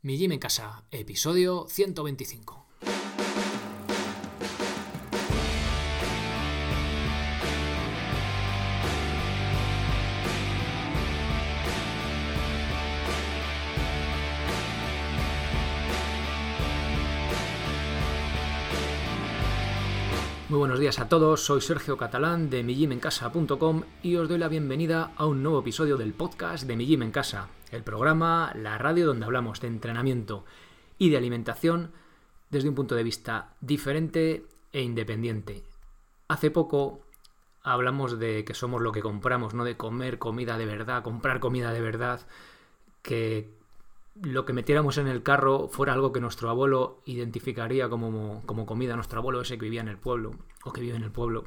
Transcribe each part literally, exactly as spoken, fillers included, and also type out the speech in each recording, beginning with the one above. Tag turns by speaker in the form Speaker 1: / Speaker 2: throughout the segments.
Speaker 1: Mi Gym en Casa, episodio ciento veinticinco. Muy buenos días a todos, soy Sergio Catalán de mi gym en casa punto com y os doy la bienvenida a un nuevo episodio del podcast de Mi Gym en Casa, el programa, la radio donde hablamos de entrenamiento y de alimentación desde un punto de vista diferente e independiente. Hace poco hablamos de que somos lo que compramos, no de comer comida de verdad, comprar comida de verdad, que lo que metiéramos en el carro fuera algo que nuestro abuelo identificaría como, como comida, nuestro abuelo ese que vivía en el pueblo, o que vive en el pueblo.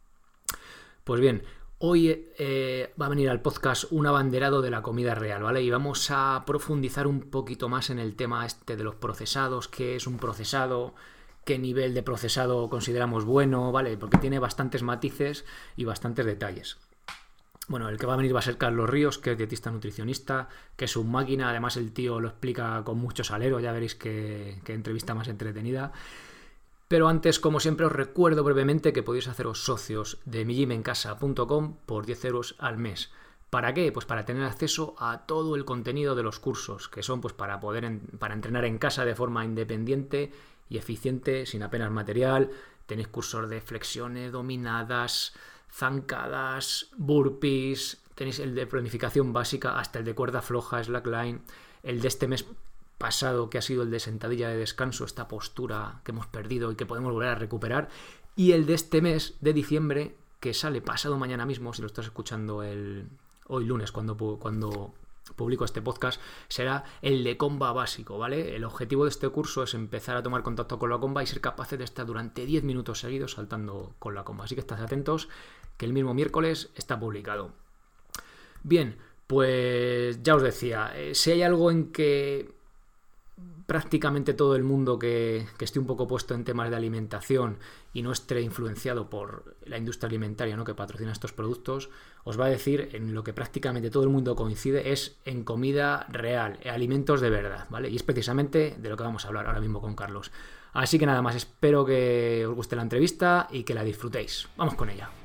Speaker 1: Pues bien, hoy eh, va a venir al podcast un abanderado de la comida real, ¿vale? Y vamos a profundizar un poquito más en el tema este de los procesados, qué es un procesado, qué nivel de procesado consideramos bueno, ¿vale? Porque tiene bastantes matices y bastantes detalles. Bueno, el que va a venir va a ser Carlos Ríos, que es dietista nutricionista, que es un máquina, además el tío lo explica con mucho salero, ya veréis que, que entrevista más entretenida. Pero antes, como siempre, os recuerdo brevemente que podéis haceros socios de mi gym en casa punto com por diez euros al mes. ¿Para qué? Pues para tener acceso a todo el contenido de los cursos, que son pues para poder en, para entrenar en casa de forma independiente y eficiente, sin apenas material. Tenéis cursos de flexiones dominadas, zancadas, burpees, tenéis el de planificación básica hasta el de cuerda floja, slackline, el de este mes pasado que ha sido el de sentadilla de descanso, esta postura que hemos perdido y que podemos volver a recuperar, y el de este mes de diciembre que sale pasado mañana mismo, si lo estás escuchando el hoy lunes cuando, cuando publico este podcast, será el de comba básico, ¿vale? El objetivo de este curso es empezar a tomar contacto con la comba y ser capaces de estar durante diez minutos seguidos saltando con la comba, así que estad atentos que el mismo miércoles está publicado. Bien, pues ya os decía, eh, si hay algo en que prácticamente todo el mundo que, que esté un poco puesto en temas de alimentación y no esté influenciado por la industria alimentaria, ¿no?, que patrocina estos productos, os va a decir en lo que prácticamente todo el mundo coincide es en comida real, en alimentos de verdad, ¿vale? Y es precisamente de lo que vamos a hablar ahora mismo con Carlos. Así que nada más, espero que os guste la entrevista y que la disfrutéis. Vamos con ella.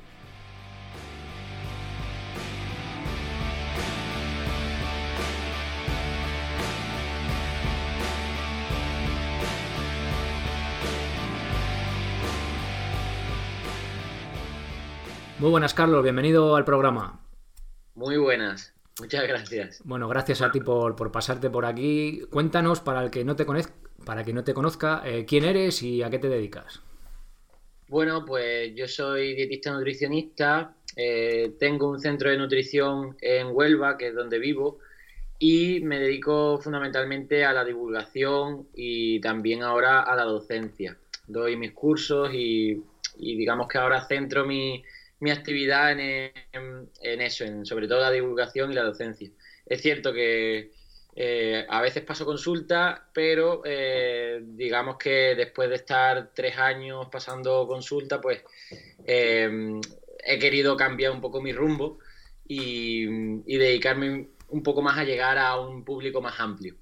Speaker 1: Muy buenas, Carlos, bienvenido al programa.
Speaker 2: Muy buenas, muchas gracias.
Speaker 1: Bueno, gracias a ti por, por pasarte por aquí. Cuéntanos, para el que no te conozca, para que no te conozca, eh, quién eres y a qué te dedicas.
Speaker 2: Bueno, pues yo soy dietista nutricionista, eh, tengo un centro de nutrición en Huelva, que es donde vivo, y me dedico fundamentalmente a la divulgación y también ahora a la docencia. Doy mis cursos y, y digamos que ahora centro mi... mi actividad en, en, en eso, en sobre todo la divulgación y la docencia. Es cierto que eh, a veces paso consulta, pero eh, digamos que después de estar tres años pasando consulta, pues eh, he querido cambiar un poco mi rumbo y, y dedicarme un poco más a llegar a un público más amplio.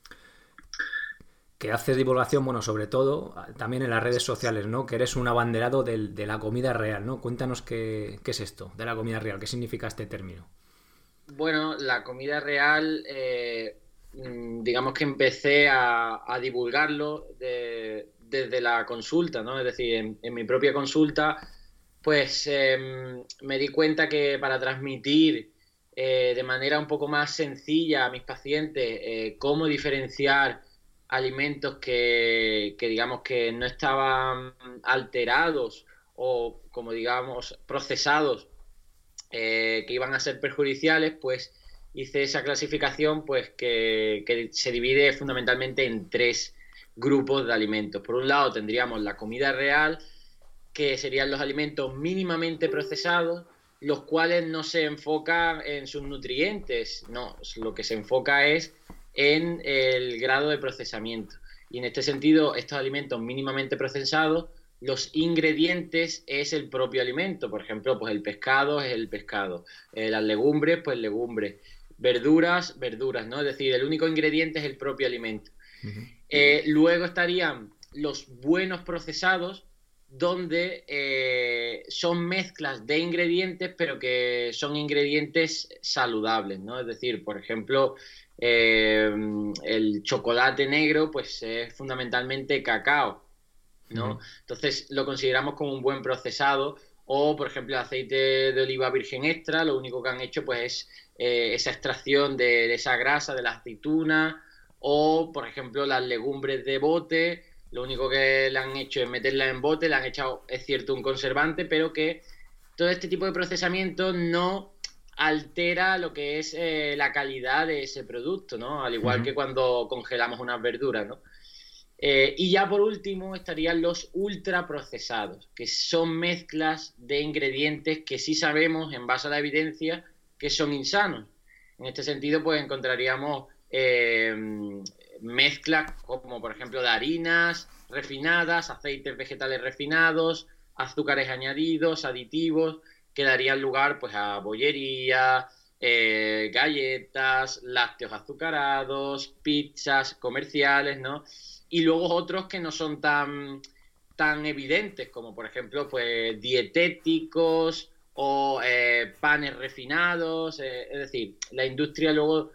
Speaker 1: Que haces divulgación, bueno, sobre todo también en las redes sociales, ¿no? Que eres un abanderado de, de la comida real, ¿no? Cuéntanos qué, qué es esto de la comida real, qué significa este término.
Speaker 2: Bueno, la comida real, eh, digamos que empecé a, a divulgarlo de, desde la consulta, ¿no? Es decir, en, en mi propia consulta, pues eh, me di cuenta que para transmitir eh, de manera un poco más sencilla a mis pacientes eh, cómo diferenciar alimentos que, que digamos que no estaban alterados o como digamos procesados eh, que iban a ser perjudiciales, pues hice esa clasificación pues que, que se divide fundamentalmente en tres grupos de alimentos. Por un lado tendríamos la comida real, que serían los alimentos mínimamente procesados, los cuales no se enfocan en sus nutrientes, no, lo que se enfoca es en el grado de procesamiento. Y en este sentido, estos alimentos mínimamente procesados, los ingredientes es el propio alimento. Por ejemplo, pues el pescado es el pescado, eh, las legumbres, pues legumbres. verduras, verduras, ¿no? Es decir, el único ingrediente es el propio alimento.
Speaker 1: Uh-huh.
Speaker 2: Eh, luego estarían los buenos procesados, donde eh, son mezclas de ingredientes, pero que son ingredientes saludables, ¿no? Es decir, por ejemplo, eh, el chocolate negro, pues es fundamentalmente cacao, ¿no? Uh-huh. Entonces lo consideramos como un buen procesado. O, por ejemplo, el aceite de oliva virgen extra, lo único que han hecho pues es eh, esa extracción de, de esa grasa de la aceituna. O, por ejemplo, las legumbres de bote, lo único que le han hecho es meterla en bote, le han echado, es cierto, un conservante, pero que todo este tipo de procesamiento no altera lo que es eh, la calidad de ese producto, ¿no? Al igual uh-huh. que cuando congelamos unas verduras, ¿no? Eh, y ya por último estarían los ultraprocesados, que son mezclas de ingredientes que sí sabemos, en base a la evidencia, que son insanos. En este sentido, pues encontraríamos eh, mezclas como, por ejemplo, de harinas refinadas, aceites vegetales refinados, azúcares añadidos, aditivos, que darían lugar pues a bollería, eh, galletas, lácteos azucarados, pizzas comerciales, ¿no? Y luego otros que no son tan, tan evidentes, como por ejemplo pues dietéticos o eh, panes refinados. Eh, es decir, la industria luego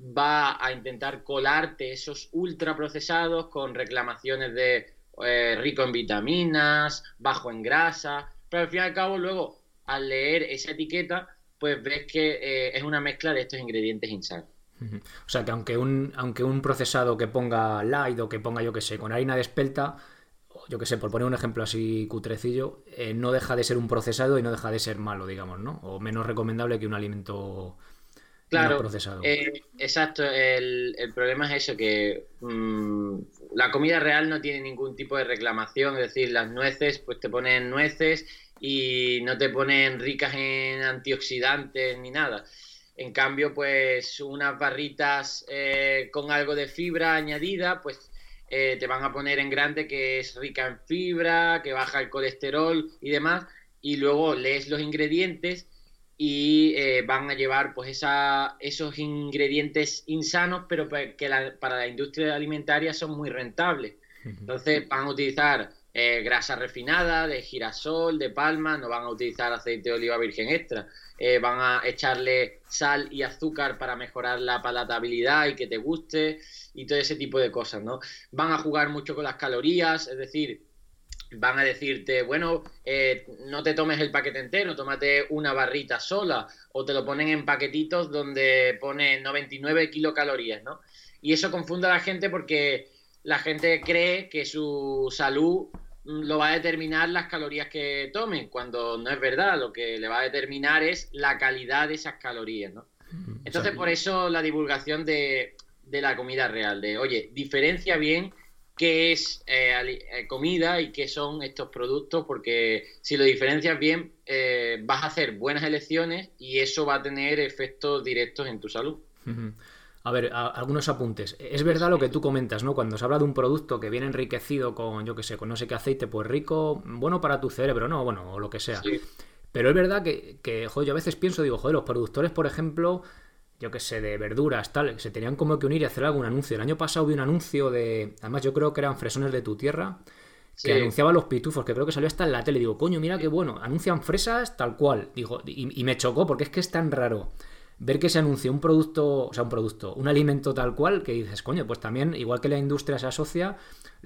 Speaker 2: va a intentar colarte esos ultraprocesados con reclamaciones de eh, rico en vitaminas, bajo en grasa, pero al fin y al cabo luego al leer esa etiqueta pues ves que eh, es una mezcla de estos ingredientes insanos.
Speaker 1: O sea que aunque un, aunque un procesado que ponga light o que ponga, yo que sé, con harina de espelta, yo que sé, por poner un ejemplo así cutrecillo, eh, no deja de ser un procesado y no deja de ser malo, digamos, ¿no? O menos recomendable que un alimento
Speaker 2: claro,
Speaker 1: no procesado.
Speaker 2: Eh, exacto, el, el problema es eso, que mmm, la comida real no tiene ningún tipo de reclamación, es decir, las nueces, pues te ponen nueces y no te ponen ricas en antioxidantes ni nada. En cambio, pues unas barritas eh, con algo de fibra añadida, pues eh, te van a poner en grande que es rica en fibra, que baja el colesterol y demás, y luego lees los ingredientes y eh, van a llevar pues esa, esos ingredientes insanos, pero que la, para la industria alimentaria son muy rentables. Entonces van a utilizar eh, grasa refinada, de girasol, de palma, no van a utilizar aceite de oliva virgen extra. Eh, van a echarle sal y azúcar para mejorar la palatabilidad y que te guste y todo ese tipo de cosas, ¿no? Van a jugar mucho con las calorías, es decir, van a decirte, bueno, eh, no te tomes el paquete entero, tómate una barrita sola, o te lo ponen en paquetitos donde pone noventa y nueve kilocalorías, ¿no? Y eso confunde a la gente porque la gente cree que su salud lo va a determinar las calorías que tomen, cuando no es verdad. Lo que le va a determinar es la calidad de esas calorías, ¿no? Entonces, por eso la divulgación de, de la comida real, de, oye, diferencia bien qué es eh, comida y qué son estos productos, porque si lo diferencias bien, eh, vas a hacer buenas elecciones y eso va a tener efectos directos en tu salud.
Speaker 1: Uh-huh. A ver, a, algunos apuntes. Es verdad lo que tú comentas, ¿no? Cuando se habla de un producto que viene enriquecido con, yo qué sé, con no sé qué aceite, pues rico, bueno para tu cerebro, ¿no? Bueno, o lo que sea. Sí. Pero es verdad que, que, joder, yo a veces pienso, digo, joder, los productores, por ejemplo, yo qué sé, de verduras, tal, se tenían como que unir y hacer algún anuncio. El año pasado vi un anuncio de, además yo creo que eran Fresones de tu tierra, que sí. anunciaba los pitufos, que creo que salió hasta en la tele. Digo, coño, mira qué bueno, anuncian fresas tal cual. Digo, y, y me chocó porque es que es tan raro ver que se anuncia un producto, o sea, un producto, un alimento tal cual, que dices, coño, pues también, igual que la industria se asocia,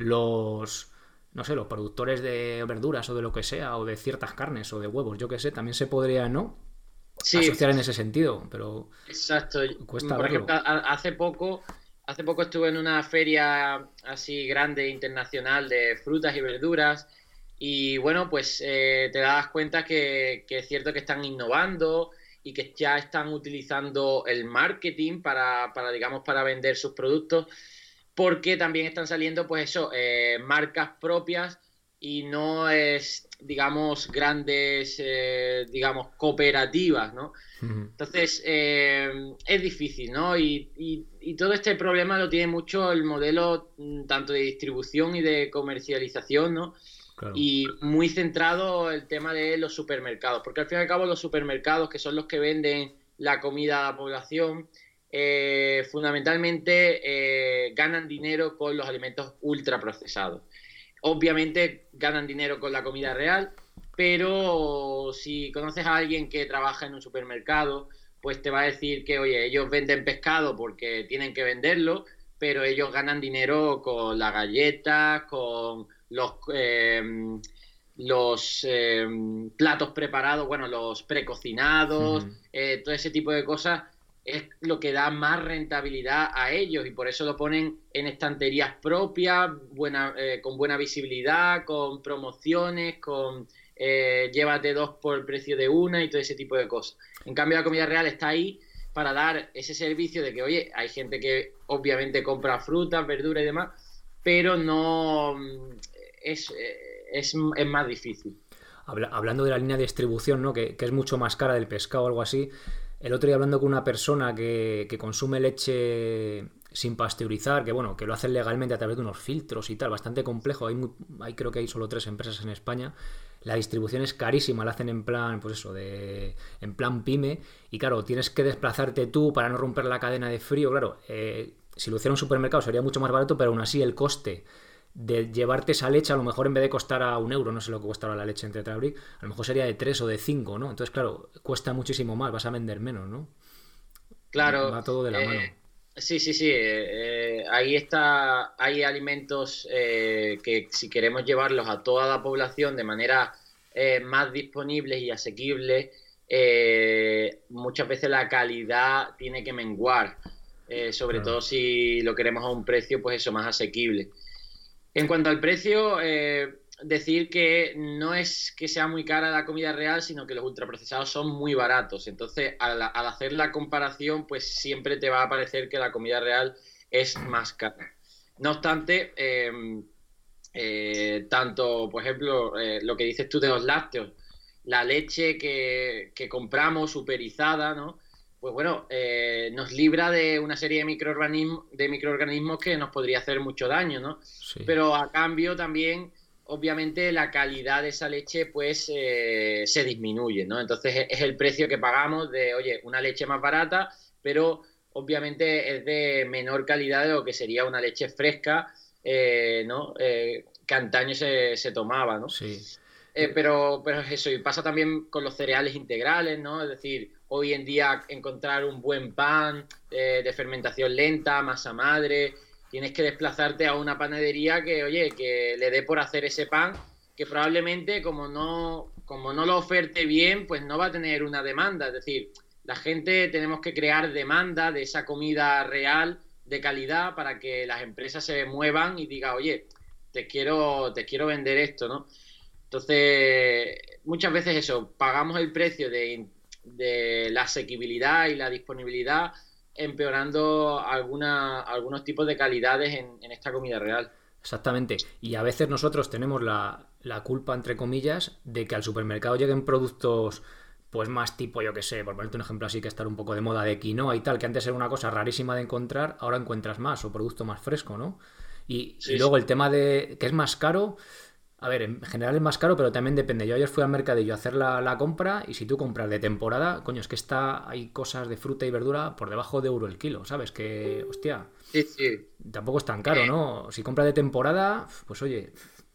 Speaker 1: los, no sé, los productores de verduras o de lo que sea, o de ciertas carnes o de huevos, yo qué sé, también se podría, ¿no? Sí. Asociar en ese sentido, pero
Speaker 2: exacto.
Speaker 1: Cuesta
Speaker 2: Por
Speaker 1: verlo.
Speaker 2: ejemplo, hace poco, hace poco estuve en una feria así grande internacional de frutas y verduras y bueno, pues eh, te das cuenta que, que es cierto que están innovando y que ya están utilizando el marketing para, para digamos, para vender sus productos, porque también están saliendo, pues eso, eh, marcas propias y no es, digamos, grandes, eh, digamos, cooperativas, ¿no? Uh-huh. Entonces, eh, es difícil, ¿no? Y, y, y todo este problema lo tiene mucho el modelo tanto de distribución y de comercialización, ¿no? Claro. Y muy centrado el tema de los supermercados, porque al fin y al cabo los supermercados, que son los que venden la comida a la población, eh, fundamentalmente eh, ganan dinero con los alimentos ultraprocesados. Obviamente ganan dinero con la comida real, pero si conoces a alguien que trabaja en un supermercado, pues te va a decir que, oye, ellos venden pescado porque tienen que venderlo, pero ellos ganan dinero con las galletas, con los, eh, los eh, platos preparados, bueno, los precocinados, uh-huh. eh, todo ese tipo de cosas es lo que da más rentabilidad a ellos y por eso lo ponen en estanterías propias, buena, eh, con buena visibilidad, con promociones, con eh, llévate dos por el precio de una y todo ese tipo de cosas. En cambio, la comida real está ahí para dar ese servicio de que, oye, hay gente que obviamente compra frutas, verduras y demás, pero no es, es, es más difícil.
Speaker 1: Habla, hablando de la línea de distribución, ¿no? que, que es mucho más cara del pescado o algo así. El otro día hablando con una persona que, que consume leche sin pasteurizar, que bueno, que lo hacen legalmente a través de unos filtros y tal, bastante complejo. Hay, muy, hay creo que hay solo tres empresas en España. La distribución es carísima, la hacen en plan, pues eso, de en plan pyme. Y claro, tienes que desplazarte tú para no romper la cadena de frío. Claro, eh, si lo hiciera un supermercado sería mucho más barato, pero aún así el coste de llevarte esa leche, a lo mejor en vez de costar a un euro, no sé lo que cuesta ahora la leche en Tetrabric, a lo mejor sería de tres o de cinco, ¿no? Entonces, claro, cuesta muchísimo más, vas a vender menos, ¿no?
Speaker 2: Claro.
Speaker 1: Va todo de la
Speaker 2: eh,
Speaker 1: mano.
Speaker 2: Sí, sí, sí. Eh, ahí está, hay alimentos eh, que si queremos llevarlos a toda la población de manera eh, más disponibles y asequibles, eh, muchas veces la calidad tiene que menguar, eh, sobre claro. todo si lo queremos a un precio, pues eso, más asequible. En cuanto al precio, eh, decir que no es que sea muy cara la comida real, sino que los ultraprocesados son muy baratos. Entonces, al, al hacer la comparación, pues siempre te va a parecer que la comida real es más cara. No obstante, eh, eh, tanto, por ejemplo, eh, lo que dices tú de los lácteos, la leche que, que compramos superizada, ¿no? Pues bueno, eh, nos libra de una serie de microorganismos, de microorganismos que nos podría hacer mucho daño, ¿no? Sí. Pero a cambio también, obviamente, la calidad de esa leche pues eh, se disminuye, ¿no? Entonces es el precio que pagamos de, oye, una leche más barata, pero obviamente es de menor calidad de lo que sería una leche fresca, eh, ¿no? Eh, que antaño se, se tomaba, ¿no?
Speaker 1: Sí.
Speaker 2: Eh, pero, pero es eso, y pasa también con los cereales integrales, ¿no? Es decir, hoy en día encontrar un buen pan eh, de fermentación lenta, masa madre, tienes que desplazarte a una panadería que, oye, que le dé por hacer ese pan, que probablemente como no, como no lo oferte bien, pues no va a tener una demanda. Es decir, la gente tenemos que crear demanda de esa comida real, de calidad, para que las empresas se muevan y digan, oye, te quiero, te quiero vender esto, ¿no? Entonces, muchas veces eso, pagamos el precio de, de la asequibilidad y la disponibilidad empeorando alguna, algunos tipos de calidades en, en esta comida real.
Speaker 1: Exactamente. Y a veces nosotros tenemos la, la culpa, entre comillas, de que al supermercado lleguen productos pues más tipo, yo que sé, por ponerte un ejemplo así que estar un poco de moda de quinoa y tal, que antes era una cosa rarísima de encontrar, ahora encuentras más o producto más fresco, ¿no? Y, sí, y luego sí. El tema de que es más caro. A ver, en general es más caro, pero también depende. Yo ayer fui al mercadillo a hacer la, la compra y si tú compras de temporada, coño, es que está, hay cosas de fruta y verdura por debajo de euro el kilo, ¿sabes? Que, hostia,
Speaker 2: sí, sí.
Speaker 1: Tampoco es tan caro, ¿no? Si compras de temporada, pues oye...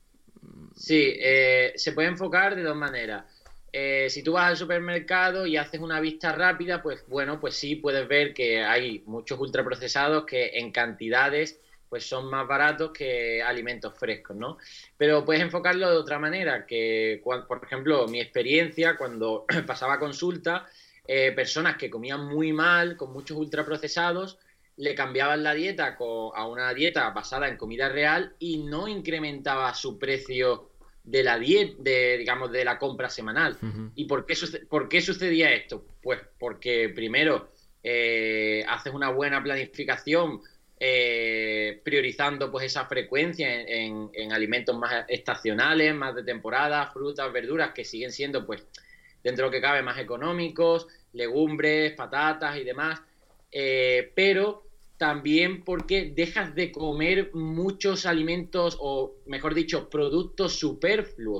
Speaker 2: Sí, eh, se puede enfocar de dos maneras. Eh, si tú vas al supermercado y haces una vista rápida, pues bueno, pues sí puedes ver que hay muchos ultraprocesados que en cantidades pues son más baratos que alimentos frescos, ¿no? Pero puedes enfocarlo de otra manera, que, por ejemplo, mi experiencia cuando pasaba consulta, eh, personas que comían muy mal, con muchos ultraprocesados, le cambiaban la dieta a una dieta basada en comida real y no incrementaba su precio de la dieta, de, digamos, de la compra semanal. Uh-huh. ¿Y por qué, por qué sucedía esto? Pues porque primero eh, haces una buena planificación, Eh, priorizando pues esa frecuencia en, en, en alimentos más estacionales, más de temporada, frutas, verduras que siguen siendo pues dentro de lo que cabe más económicos, legumbres, patatas y demás, eh, pero también porque dejas de comer muchos alimentos o mejor dicho productos superfluos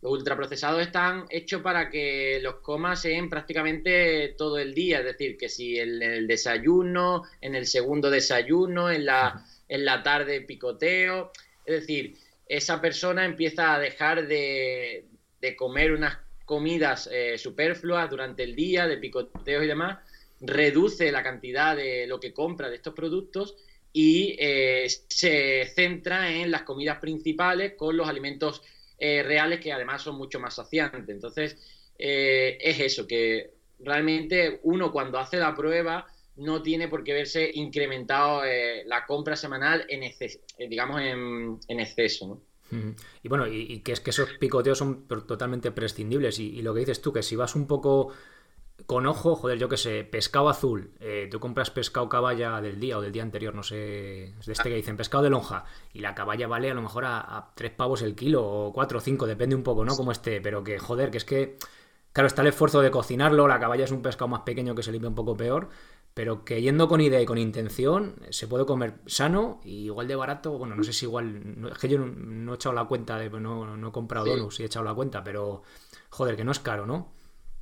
Speaker 2: los ultraprocesados están hechos para que los comas en prácticamente todo el día, es decir, que si en el desayuno, en el segundo desayuno, en la, en la tarde picoteo, es decir, esa persona empieza a dejar de, de comer unas comidas eh, superfluas durante el día, de picoteos y demás, reduce la cantidad de lo que compra de estos productos y eh, se centra en las comidas principales con los alimentos eh, reales, que además son mucho más saciantes. Entonces, eh, es eso, que realmente uno cuando hace la prueba no tiene por qué verse incrementado eh, la compra semanal en exceso, digamos en, en exceso, ¿no?
Speaker 1: Y bueno, y, y que es que esos picoteos son totalmente prescindibles. Y, y lo que dices tú, que si vas un poco con ojo, joder, yo qué sé, pescado azul, eh, tú compras pescado caballa del día o del día anterior, no sé, es de este que dicen pescado de lonja, y la caballa vale a lo mejor a, a tres pavos el kilo, o cuatro o cinco, depende un poco, ¿no? Como esté, pero que joder, que es que, claro, está el esfuerzo de cocinarlo, la caballa es un pescado más pequeño que se limpia un poco peor, pero que yendo con idea y con intención se puede comer sano y igual de barato. Bueno, no sé si igual, no, es que yo no, no he echado la cuenta, de, no, no he comprado sí. donuts y he echado la cuenta, pero joder, que no es caro, ¿no?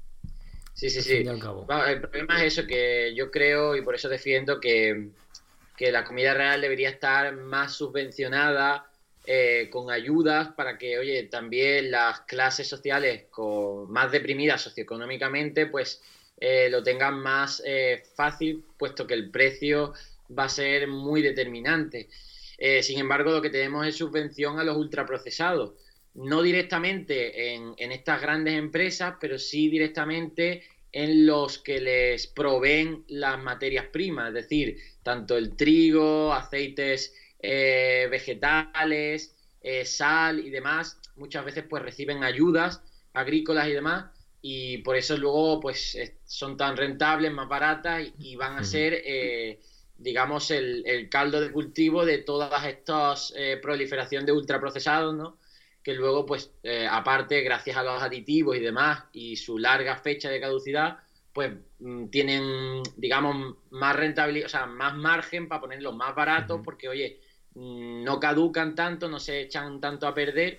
Speaker 2: Sí, sí, sí. Bueno, el problema es eso, que yo creo y por eso defiendo que, que la comida real debería estar más subvencionada, eh, con ayudas para que, oye, también las clases sociales con, más deprimidas socioeconómicamente, pues eh, lo tengan más eh, fácil, puesto que el precio va a ser muy determinante. Eh, sin embargo, lo que tenemos es subvención a los ultraprocesados. No directamente en, en estas grandes empresas, pero sí directamente en los que les proveen las materias primas, es decir, tanto el trigo, aceites eh, vegetales, eh, sal y demás, muchas veces pues reciben ayudas agrícolas y demás, y por eso luego pues son tan rentables, más baratas y, y van a ser, eh, digamos, el, el caldo de cultivo de todas estas eh, proliferación de ultraprocesados, ¿no? Que luego, pues, eh, aparte, gracias a los aditivos y demás, y su larga fecha de caducidad, pues mm, tienen, digamos, más rentabilidad, o sea, más margen para ponerlos más baratos, uh-huh. porque, oye, mm, no caducan tanto, no se echan tanto a perder,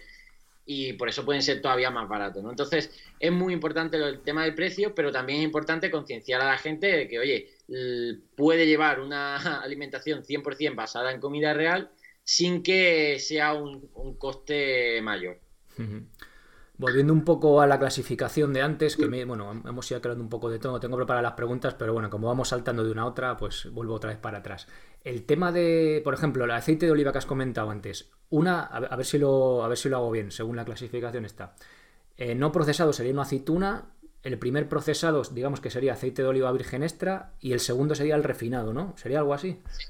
Speaker 2: y por eso pueden ser todavía más baratos, ¿no? Entonces, es muy importante el tema del precio, pero también es importante concienciar a la gente de que, oye, puede llevar una alimentación cien por ciento basada en comida real, sin que sea un, un coste mayor.
Speaker 1: Uh-huh. Volviendo un poco a la clasificación de antes, que me, bueno, hemos ido hablando un poco de todo, tengo preparadas las preguntas, pero bueno, como vamos saltando de una a otra, pues vuelvo otra vez para atrás. El tema de, por ejemplo, el aceite de oliva que has comentado antes, una, a ver si lo, a ver si lo hago bien, según la clasificación está. Eh, no procesado sería una aceituna, el primer procesado, digamos que sería aceite de oliva virgen extra, y el segundo sería el refinado, ¿no? ¿Sería algo así?
Speaker 2: Sí.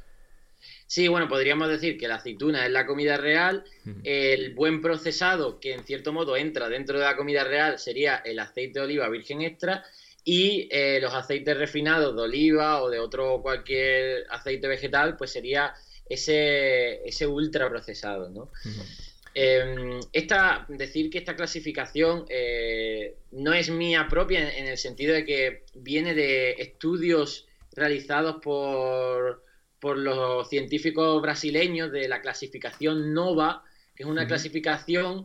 Speaker 2: Sí, bueno, podríamos decir que la aceituna es la comida real, el buen procesado, que en cierto modo entra dentro de la comida real, sería el aceite de oliva virgen extra, y eh, los aceites refinados de oliva o de otro cualquier aceite vegetal, pues sería ese, ese ultra procesado, ¿no? Uh-huh. Eh, esta, decir que esta clasificación eh, no es mía propia en, en el sentido de que viene de estudios realizados por... por los científicos brasileños de la clasificación NOVA, que es una uh-huh. clasificación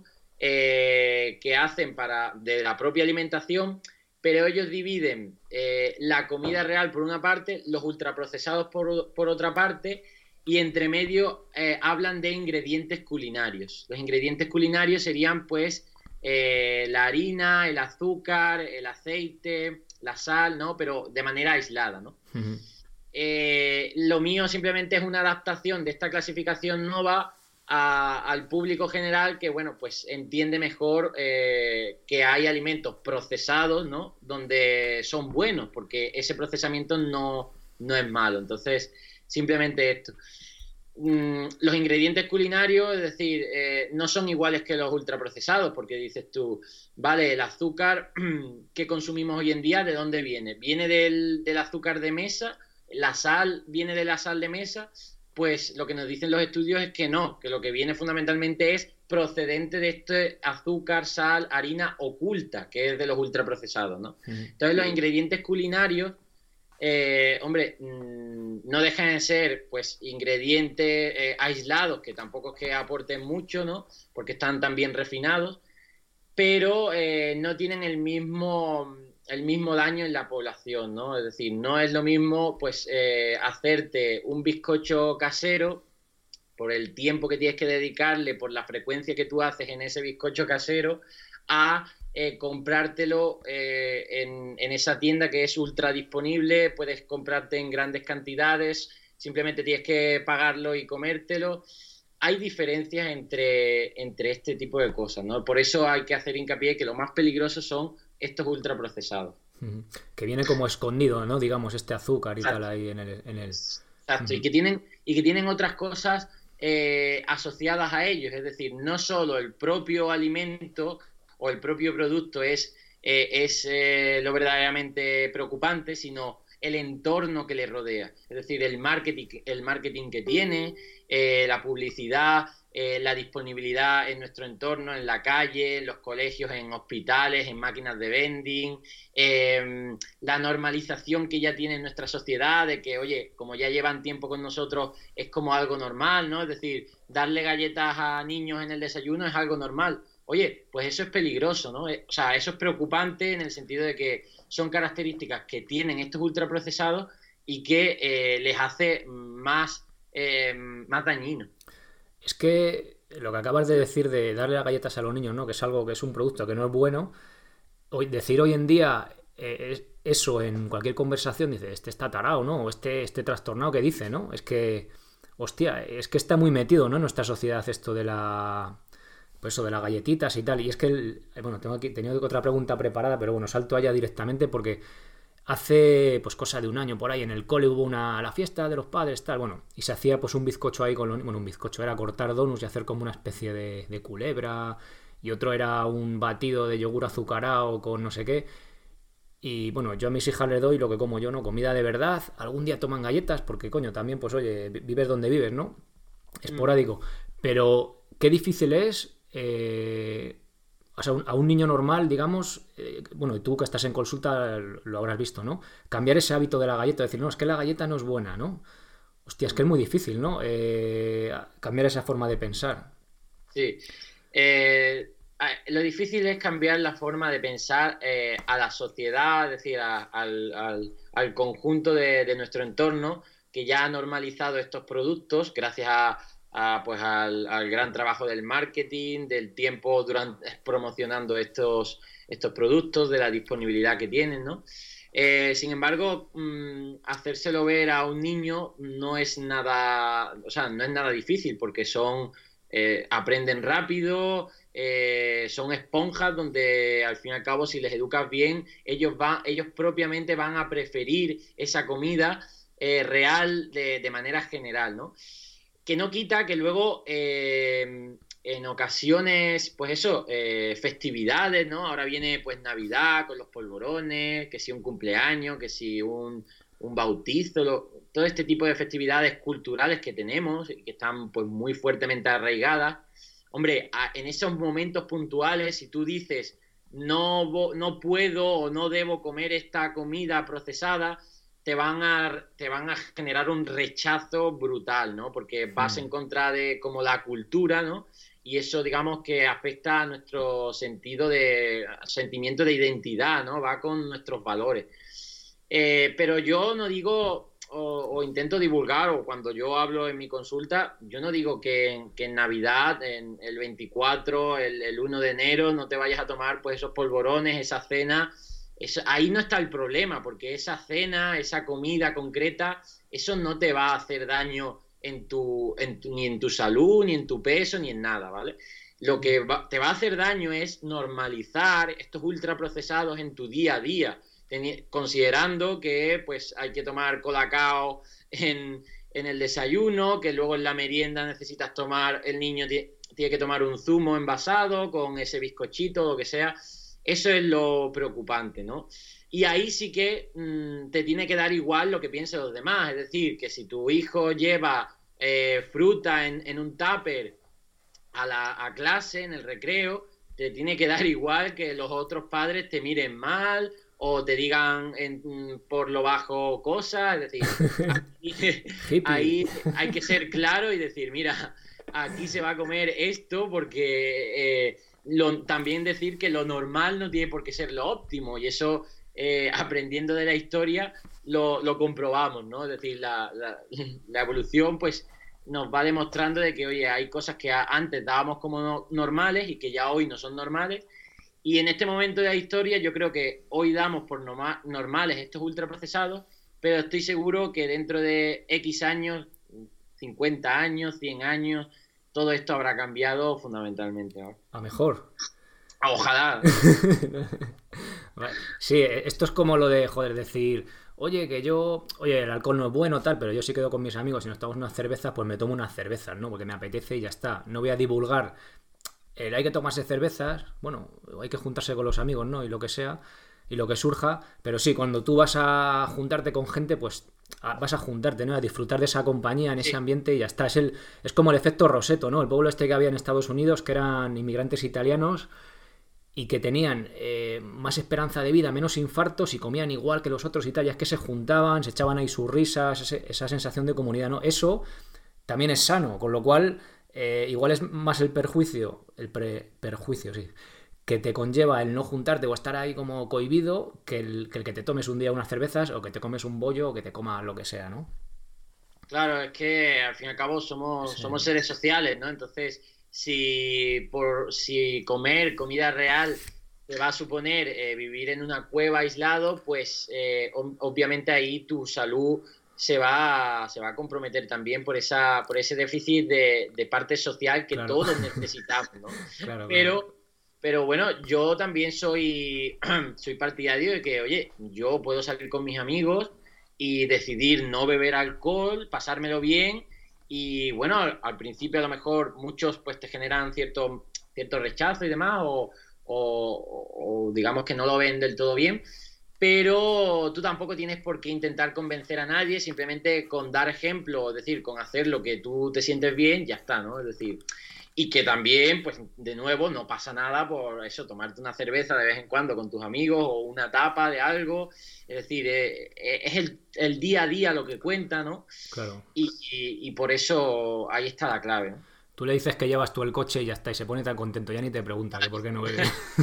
Speaker 2: eh, que hacen para de la propia alimentación, pero ellos dividen eh, la comida real por una parte, los ultraprocesados por, por otra parte, y entre medio eh, hablan de ingredientes culinarios. Los ingredientes culinarios serían pues eh, la harina, el azúcar, el aceite, la sal, ¿no? Pero de manera aislada, ¿no? Uh-huh. Eh, lo mío simplemente es una adaptación de esta clasificación NOVA a, al público general que, bueno, pues entiende mejor eh, que hay alimentos procesados, ¿no? Donde son buenos, porque ese procesamiento no, no es malo. Entonces, simplemente esto. Mm, los ingredientes culinarios, es decir, eh, no son iguales que los ultraprocesados, porque dices tú, vale, el azúcar que consumimos hoy en día, ¿de dónde viene? ¿Viene del, del azúcar de mesa? ¿La sal viene de la sal de mesa? Pues lo que nos dicen los estudios es que no, que lo que viene fundamentalmente es procedente de este azúcar, sal, harina oculta, que es de los ultraprocesados, ¿no? Mm. Entonces los ingredientes culinarios, eh, hombre, mmm, no dejan de ser pues ingredientes eh, aislados, que tampoco es que aporten mucho, ¿no? Porque están tan bien refinados, pero eh, no tienen el mismo, el mismo daño en la población, ¿no? Es decir, no es lo mismo pues eh, hacerte un bizcocho casero por el tiempo que tienes que dedicarle, por la frecuencia que tú haces en ese bizcocho casero, a eh, comprártelo eh, en, en esa tienda que es ultra disponible, puedes comprarte en grandes cantidades, simplemente tienes que pagarlo y comértelo. Hay diferencias entre, entre este tipo de cosas, ¿no? Por eso hay que hacer hincapié que lo más peligroso son estos ultraprocesados.
Speaker 1: Uh-huh. Que viene como escondido, ¿no? Digamos, este azúcar y
Speaker 2: Exacto.
Speaker 1: tal ahí en el... En el...
Speaker 2: Exacto,
Speaker 1: Uh-huh.
Speaker 2: y que tienen, y que tienen otras cosas eh, asociadas a ellos, es decir, no solo el propio alimento o el propio producto es, eh, es eh, lo verdaderamente preocupante, sino el entorno que le rodea, es decir, el marketing, el marketing que tiene, eh, la publicidad, eh, la disponibilidad en nuestro entorno, en la calle, en los colegios, en hospitales, en máquinas de vending, eh, la normalización que ya tiene nuestra sociedad de que, oye, como ya llevan tiempo con nosotros, es como algo normal, ¿no? Es decir, darle galletas a niños en el desayuno es algo normal. Oye, pues eso es peligroso, ¿no? O sea, eso es preocupante en el sentido de que son características que tienen estos ultraprocesados y que eh, les hace más, eh, más dañino.
Speaker 1: Es que lo que acabas de decir de darle las galletas a los niños, ¿no? Que es algo que es un producto que no es bueno. Hoy, decir hoy en día eh, eso en cualquier conversación, dice, este está tarado, ¿no? O este, este trastornado que dice, ¿no? Es que, hostia, es que está muy metido, ¿no? En nuestra sociedad esto de la... Pues eso de las galletitas y tal. Y es que, el, bueno, tengo aquí, tenía otra pregunta preparada, pero bueno, salto allá directamente porque hace pues cosa de un año por ahí en el cole hubo una la fiesta de los padres, tal, bueno, y se hacía pues un bizcocho ahí con los, bueno, un bizcocho era cortar donuts y hacer como una especie de, de culebra, y otro era un batido de yogur azucarado con no sé qué. Y bueno, yo a mis hijas les doy lo que como yo, ¿no? Comida de verdad. Algún día toman galletas porque, coño, también, pues oye, vives donde vives, ¿no? Esporádico. Pero qué difícil es eh, o sea, a un niño normal, digamos, eh, bueno, y tú que estás en consulta lo habrás visto, ¿no? Cambiar ese hábito de la galleta, decir, no, es que la galleta no es buena, ¿no? Hostia, es que es muy difícil, ¿no? Eh, cambiar esa forma de pensar.
Speaker 2: Sí. Eh, lo difícil es cambiar la forma de pensar eh, a la sociedad, es decir, a, al, al, al, conjunto de, de nuestro entorno que ya ha normalizado estos productos gracias a A, pues al, al gran trabajo del marketing, del tiempo durante, promocionando estos, estos productos, de la disponibilidad que tienen, ¿no? Eh, sin embargo, mmm, hacérselo ver a un niño no es nada, o sea, no es nada difícil porque son, eh, aprenden rápido, eh, son esponjas donde al fin y al cabo si les educas bien, ellos, van, ellos propiamente van a preferir esa comida eh, real de, de manera general, ¿no? Que no quita que luego eh, en ocasiones, pues eso, eh, festividades, ¿no? Ahora viene pues Navidad con los polvorones, que si un cumpleaños, que si un, un bautizo, lo, todo este tipo de festividades culturales que tenemos y que están pues muy fuertemente arraigadas. Hombre, a, en esos momentos puntuales, si tú dices no, no puedo o no debo comer esta comida procesada, te van a, te van a generar un rechazo brutal, ¿no? Porque vas en contra de como la cultura, ¿no? Y eso, digamos, que afecta a nuestro sentido de, sentimiento de identidad, ¿no? Va con nuestros valores. Eh, pero yo no digo, o, o intento divulgar, o cuando yo hablo en mi consulta, yo no digo que, que en Navidad, en el veinticuatro, el, el uno de enero, no te vayas a tomar pues esos polvorones, esa cena. Eso, ahí no está el problema, porque esa cena, esa comida concreta, eso no te va a hacer daño en tu, en tu, ni en tu salud, ni en tu peso, ni en nada, ¿vale? Lo que va, te va a hacer daño es normalizar estos ultraprocesados en tu día a día, teni- considerando que pues hay que tomar colacao en, en el desayuno, que luego en la merienda necesitas tomar, el niño tiene, tiene que tomar un zumo envasado con ese bizcochito o lo que sea. Eso es lo preocupante, ¿no? Y ahí sí que mmm, te tiene que dar igual lo que piensen los demás. Es decir, que si tu hijo lleva eh, fruta en, en un tupper a, la, a clase, en el recreo, te tiene que dar igual que los otros padres te miren mal o te digan en, por lo bajo cosas. Es decir, aquí, ahí hay que ser claro y decir, mira, aquí se va a comer esto porque... Eh, lo, también decir que lo normal no tiene por qué ser lo óptimo, y eso, eh, aprendiendo de la historia, lo, lo comprobamos, ¿no? Es decir, la, la, la evolución, pues, nos va demostrando de que, oye, hay cosas que antes dábamos como no, normales y que ya hoy no son normales. Y en este momento de la historia yo creo que hoy damos por norma, normales estos ultraprocesados, pero estoy seguro que dentro de X años, cincuenta años, cien años, todo esto habrá cambiado fundamentalmente, ¿no?
Speaker 1: A mejor.
Speaker 2: Ojalá.
Speaker 1: Sí, esto es como lo de, joder, decir, oye, que yo, oye, el alcohol no es bueno, tal, pero yo sí quedo con mis amigos y nos tomamos unas cervezas, pues me tomo unas cervezas, ¿no? Porque me apetece y ya está. No voy a divulgar el hay que tomarse cervezas, bueno, hay que juntarse con los amigos, ¿no? Y lo que sea, y lo que surja, pero sí, cuando tú vas a juntarte con gente, pues vas a juntarte, ¿no? A disfrutar de esa compañía, en ese ambiente y ya está. Es, el, es como el efecto Rosetto, ¿no? El pueblo este que había en Estados Unidos, que eran inmigrantes italianos y que tenían eh, más esperanza de vida, menos infartos y comían igual que los otros y tal, y es que se juntaban, se echaban ahí sus risas, ese, esa sensación de comunidad, ¿no? Eso también es sano, con lo cual eh, igual es más el perjuicio, el pre, perjuicio, sí, que te conlleva el no juntarte o estar ahí como cohibido que el, que el que te tomes un día unas cervezas o que te comes un bollo o que te comas lo que sea, ¿no?
Speaker 2: Claro, es que al fin y al cabo somos, sí. somos seres sociales, ¿no? Entonces, si por si comer comida real te va a suponer eh, vivir en una cueva aislado, pues eh, obviamente ahí tu salud se va, a, se va a comprometer también por esa por ese déficit de, de parte social que claro. todos necesitamos, ¿no? Claro, pero claro. Pero bueno, yo también soy, soy partidario de que, oye, yo puedo salir con mis amigos y decidir no beber alcohol, pasármelo bien y, bueno, al, al principio a lo mejor muchos pues te generan cierto, cierto rechazo y demás o, o, o digamos que no lo ven del todo bien, pero tú tampoco tienes por qué intentar convencer a nadie, simplemente con dar ejemplo, es decir, con hacer lo que tú te sientes bien, ya está, ¿no? Es decir... Y que también, pues, de nuevo, no pasa nada por eso, tomarte una cerveza de vez en cuando con tus amigos o una tapa de algo. Es decir, eh, es el, el día a día lo que cuenta, ¿no?
Speaker 1: Claro.
Speaker 2: Y, y, y por eso ahí está la clave, ¿no?
Speaker 1: Tú le dices que llevas tú el coche y ya está, y se pone tan contento, ya ni te pregunta que por qué no bebe.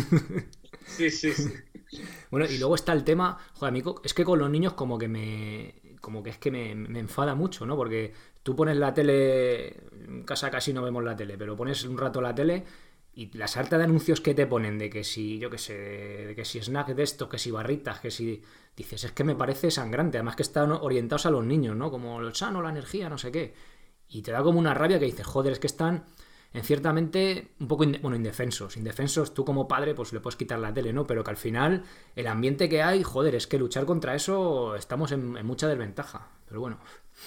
Speaker 2: Sí, sí, sí.
Speaker 1: Bueno, y luego está el tema, joder, a mí es que con los niños como que me... como que es que me, me enfada mucho, ¿no? Porque tú pones la tele, en casa casi no vemos la tele, pero pones un rato la tele y la sarta de anuncios que te ponen de que si, yo qué sé, de que si snack de esto, que si barritas, que si... Dices, es que me parece sangrante, además que están orientados a los niños, ¿no? Como lo sano, la energía, no sé qué. Y te da como una rabia que dices, joder, es que están... en ciertamente un poco, inde- bueno, indefensos. Indefensos, tú como padre, pues le puedes quitar la tele, ¿no? Pero que al final, el ambiente que hay, joder, es que luchar contra eso estamos en, en mucha desventaja. Pero bueno.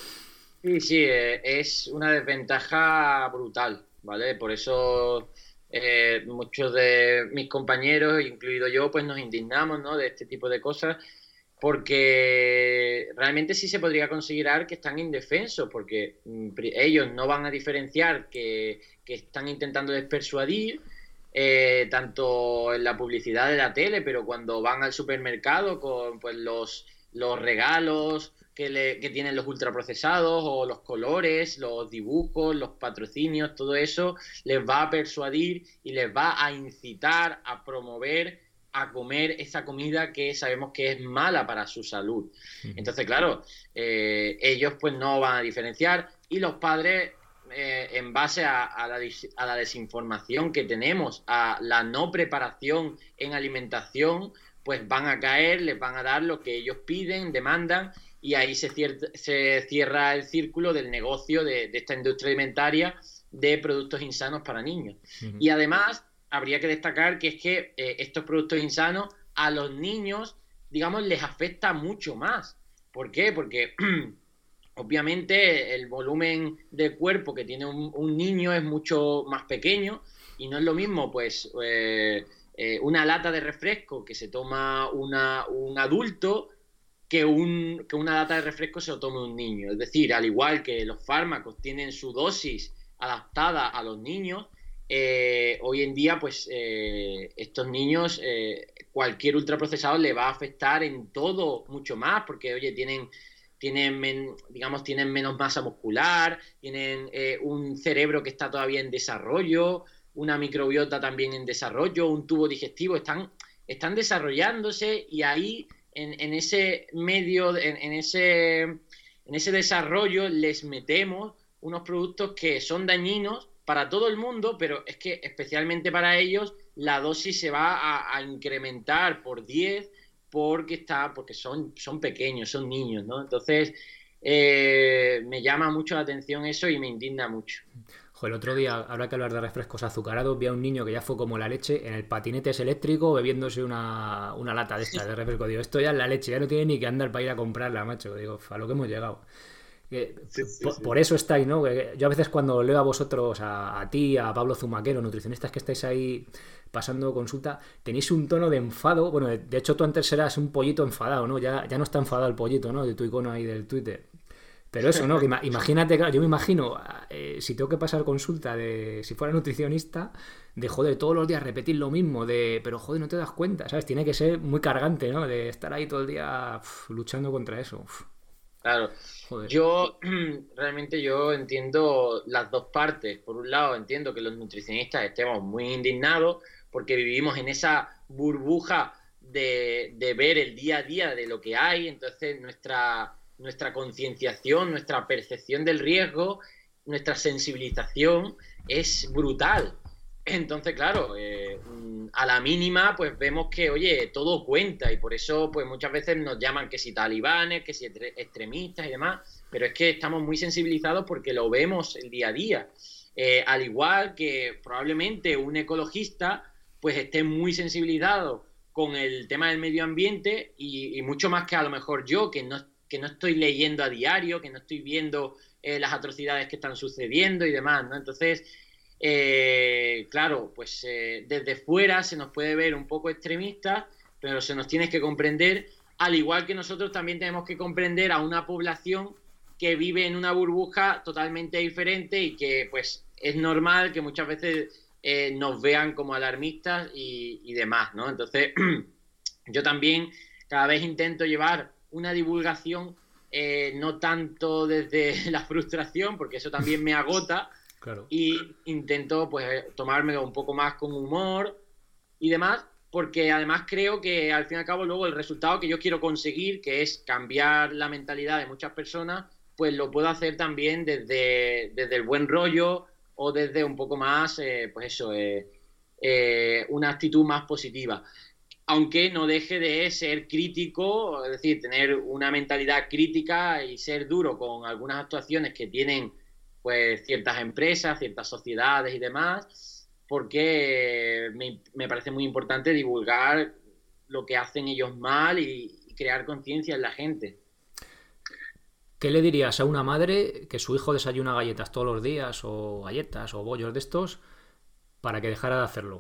Speaker 2: Sí, sí, eh, es una desventaja brutal, ¿vale? Por eso eh, muchos de mis compañeros, incluido yo, pues nos indignamos, ¿no? De este tipo de cosas, porque realmente sí se podría considerar que están indefensos, porque mm, pri- ellos no van a diferenciar que, que están intentando persuadir, eh, tanto en la publicidad de la tele, pero cuando van al supermercado con pues los, los regalos que, le, que tienen los ultraprocesados o los colores, los dibujos, los patrocinios, todo eso les va a persuadir y les va a incitar a promover a comer esa comida que sabemos que es mala para su salud. Entonces, claro, eh, ellos pues no van a diferenciar y los padres, eh, en base a, a, la, a la desinformación que tenemos, a la no preparación en alimentación, pues van a caer, les van a dar lo que ellos piden, demandan, y ahí se, cier- se cierra el círculo del negocio de, de esta industria alimentaria de productos insanos para niños. Uh-huh. Y además, habría que destacar que es que eh, estos productos insanos a los niños, digamos, les afecta mucho más. ¿Por qué? Porque obviamente el volumen de cuerpo que tiene un, un niño es mucho más pequeño y no es lo mismo, pues, eh, eh, una lata de refresco que se toma una, un adulto que, un, que una lata de refresco se lo tome un niño. Es decir, al igual que los fármacos tienen su dosis adaptada a los niños, Eh, hoy en día, pues, eh, estos niños, eh, cualquier ultraprocesado le va a afectar en todo mucho más, porque, oye, tienen, tienen men, digamos, tienen menos masa muscular, tienen eh, un cerebro que está todavía en desarrollo, una microbiota también en desarrollo, un tubo digestivo, están, están desarrollándose y ahí en, en ese medio, en, en, ese, en ese desarrollo les metemos unos productos que son dañinos para todo el mundo, pero es que especialmente para ellos la dosis se va a, a incrementar por diez porque, está, porque son, son pequeños, son niños, ¿no? Entonces eh, me llama mucho la atención eso y me indigna mucho.
Speaker 1: Joder, el otro día, habrá que hablar de refrescos azucarados, vi a un niño que ya fue como la leche en el patinete ese eléctrico bebiéndose una, una lata de esta de refresco. Digo, esto ya es la leche, ya no tiene ni que andar para ir a comprarla, macho. Digo, a lo que hemos llegado. Eh,
Speaker 2: Sí, sí,
Speaker 1: por,
Speaker 2: sí.
Speaker 1: por eso estáis, ¿no? Yo a veces cuando leo a vosotros, a, a ti, a Pablo Zumaquero, nutricionistas que estáis ahí pasando consulta, tenéis un tono de enfado. Bueno, de, de hecho tú antes eras un pollito enfadado, ¿no? Ya, ya no está enfadado el pollito, ¿no? De tu icono ahí del Twitter. Pero eso, ¿no? Que ima- imagínate, claro, yo me imagino, eh, si tengo que pasar consulta de, si fuera nutricionista, de joder, todos los días repetir lo mismo, de, pero joder, no te das cuenta, ¿sabes? Tiene que ser muy cargante, ¿no? De estar ahí todo el día uf, luchando contra eso. Uf,
Speaker 2: Claro,
Speaker 1: joder.
Speaker 2: yo realmente yo entiendo las dos partes. Por un lado, entiendo que los nutricionistas estemos muy indignados porque vivimos en esa burbuja de, de ver el día a día de lo que hay, entonces nuestra, nuestra concienciación, nuestra percepción del riesgo, nuestra sensibilización es brutal. Entonces, claro, eh, a la mínima, pues vemos que, oye, todo cuenta y por eso, pues muchas veces nos llaman que si talibanes, que si extremistas y demás, pero es que estamos muy sensibilizados porque lo vemos el día a día. Eh, al igual que probablemente un ecologista, pues esté muy sensibilizado con el tema del medio ambiente y, y mucho más que a lo mejor yo, que no, que no estoy leyendo a diario, que no estoy viendo eh, las atrocidades que están sucediendo y demás, ¿no? Entonces eh, claro, pues eh, desde fuera se nos puede ver un poco extremistas, pero se nos tiene que comprender, al igual que nosotros también tenemos que comprender a una población que vive en una burbuja totalmente diferente y que pues es normal que muchas veces eh, nos vean como alarmistas y, y demás, ¿no? Entonces yo también cada vez intento llevar una divulgación eh, no tanto desde la frustración, porque eso también me agota,
Speaker 1: Claro.
Speaker 2: y intento pues tomármelo un poco más con humor y demás, porque además creo que al fin y al cabo luego el resultado que yo quiero conseguir, que es cambiar la mentalidad de muchas personas, pues lo puedo hacer también desde, desde el buen rollo o desde un poco más, eh, pues eso, eh, eh, una actitud más positiva. Aunque no deje de ser crítico, es decir, tener una mentalidad crítica y ser duro con algunas actuaciones que tienen pues ciertas empresas, ciertas sociedades y demás, porque me, me parece muy importante divulgar lo que hacen ellos mal y, y crear conciencia en la gente.
Speaker 1: ¿Qué le dirías a una madre que su hijo desayuna galletas todos los días o galletas o bollos de estos para que dejara de hacerlo?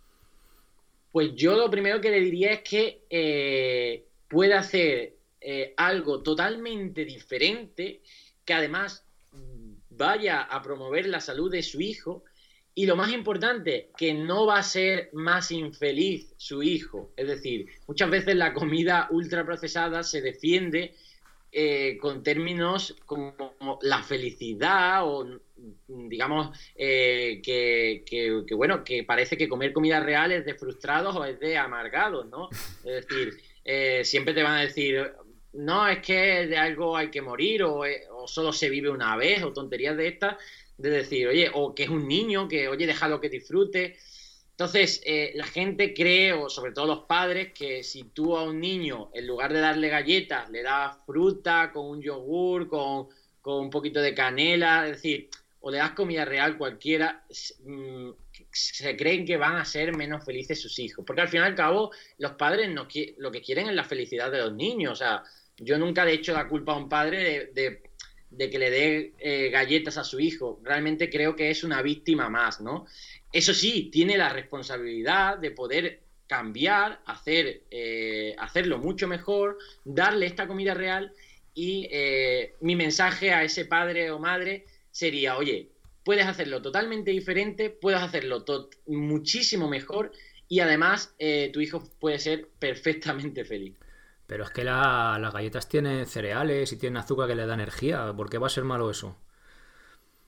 Speaker 2: Pues yo lo primero que le diría es que eh, puede hacer eh, algo totalmente diferente, que además vaya a promover la salud de su hijo y lo más importante, que no va a ser más infeliz su hijo. Es decir, muchas veces la comida ultraprocesada se defiende eh, con términos como la felicidad o digamos eh, que, que, que bueno, que parece que comer comida real es de frustrados o es de amargados, ¿no? Es decir, eh, siempre te van a decir no, es que de algo hay que morir o, o solo se vive una vez o tonterías de estas, de decir, oye, o que es un niño, que oye, déjalo que disfrute. Entonces, eh, la gente cree, o sobre todo los padres, que si tú a un niño, en lugar de darle galletas, le das fruta con un yogur, con, con un poquito de canela, es decir, o le das comida real cualquiera, mmm, se creen que van a ser menos felices sus hijos. Porque al fin y al cabo, los padres no, lo que quieren es la felicidad de los niños. O sea, yo nunca le he hecho la culpa a un padre de, de, de que le dé eh, galletas a su hijo. Realmente creo que es una víctima más, ¿no? Eso sí, tiene la responsabilidad de poder cambiar, hacer, eh, hacerlo mucho mejor, darle esta comida real y eh, mi mensaje a ese padre o madre sería, oye, puedes hacerlo totalmente diferente, puedes hacerlo muchísimo mejor y además eh, tu hijo puede ser perfectamente feliz.
Speaker 1: Pero es que la, las galletas tienen cereales y tienen azúcar que le da energía. ¿Por qué va a ser malo eso?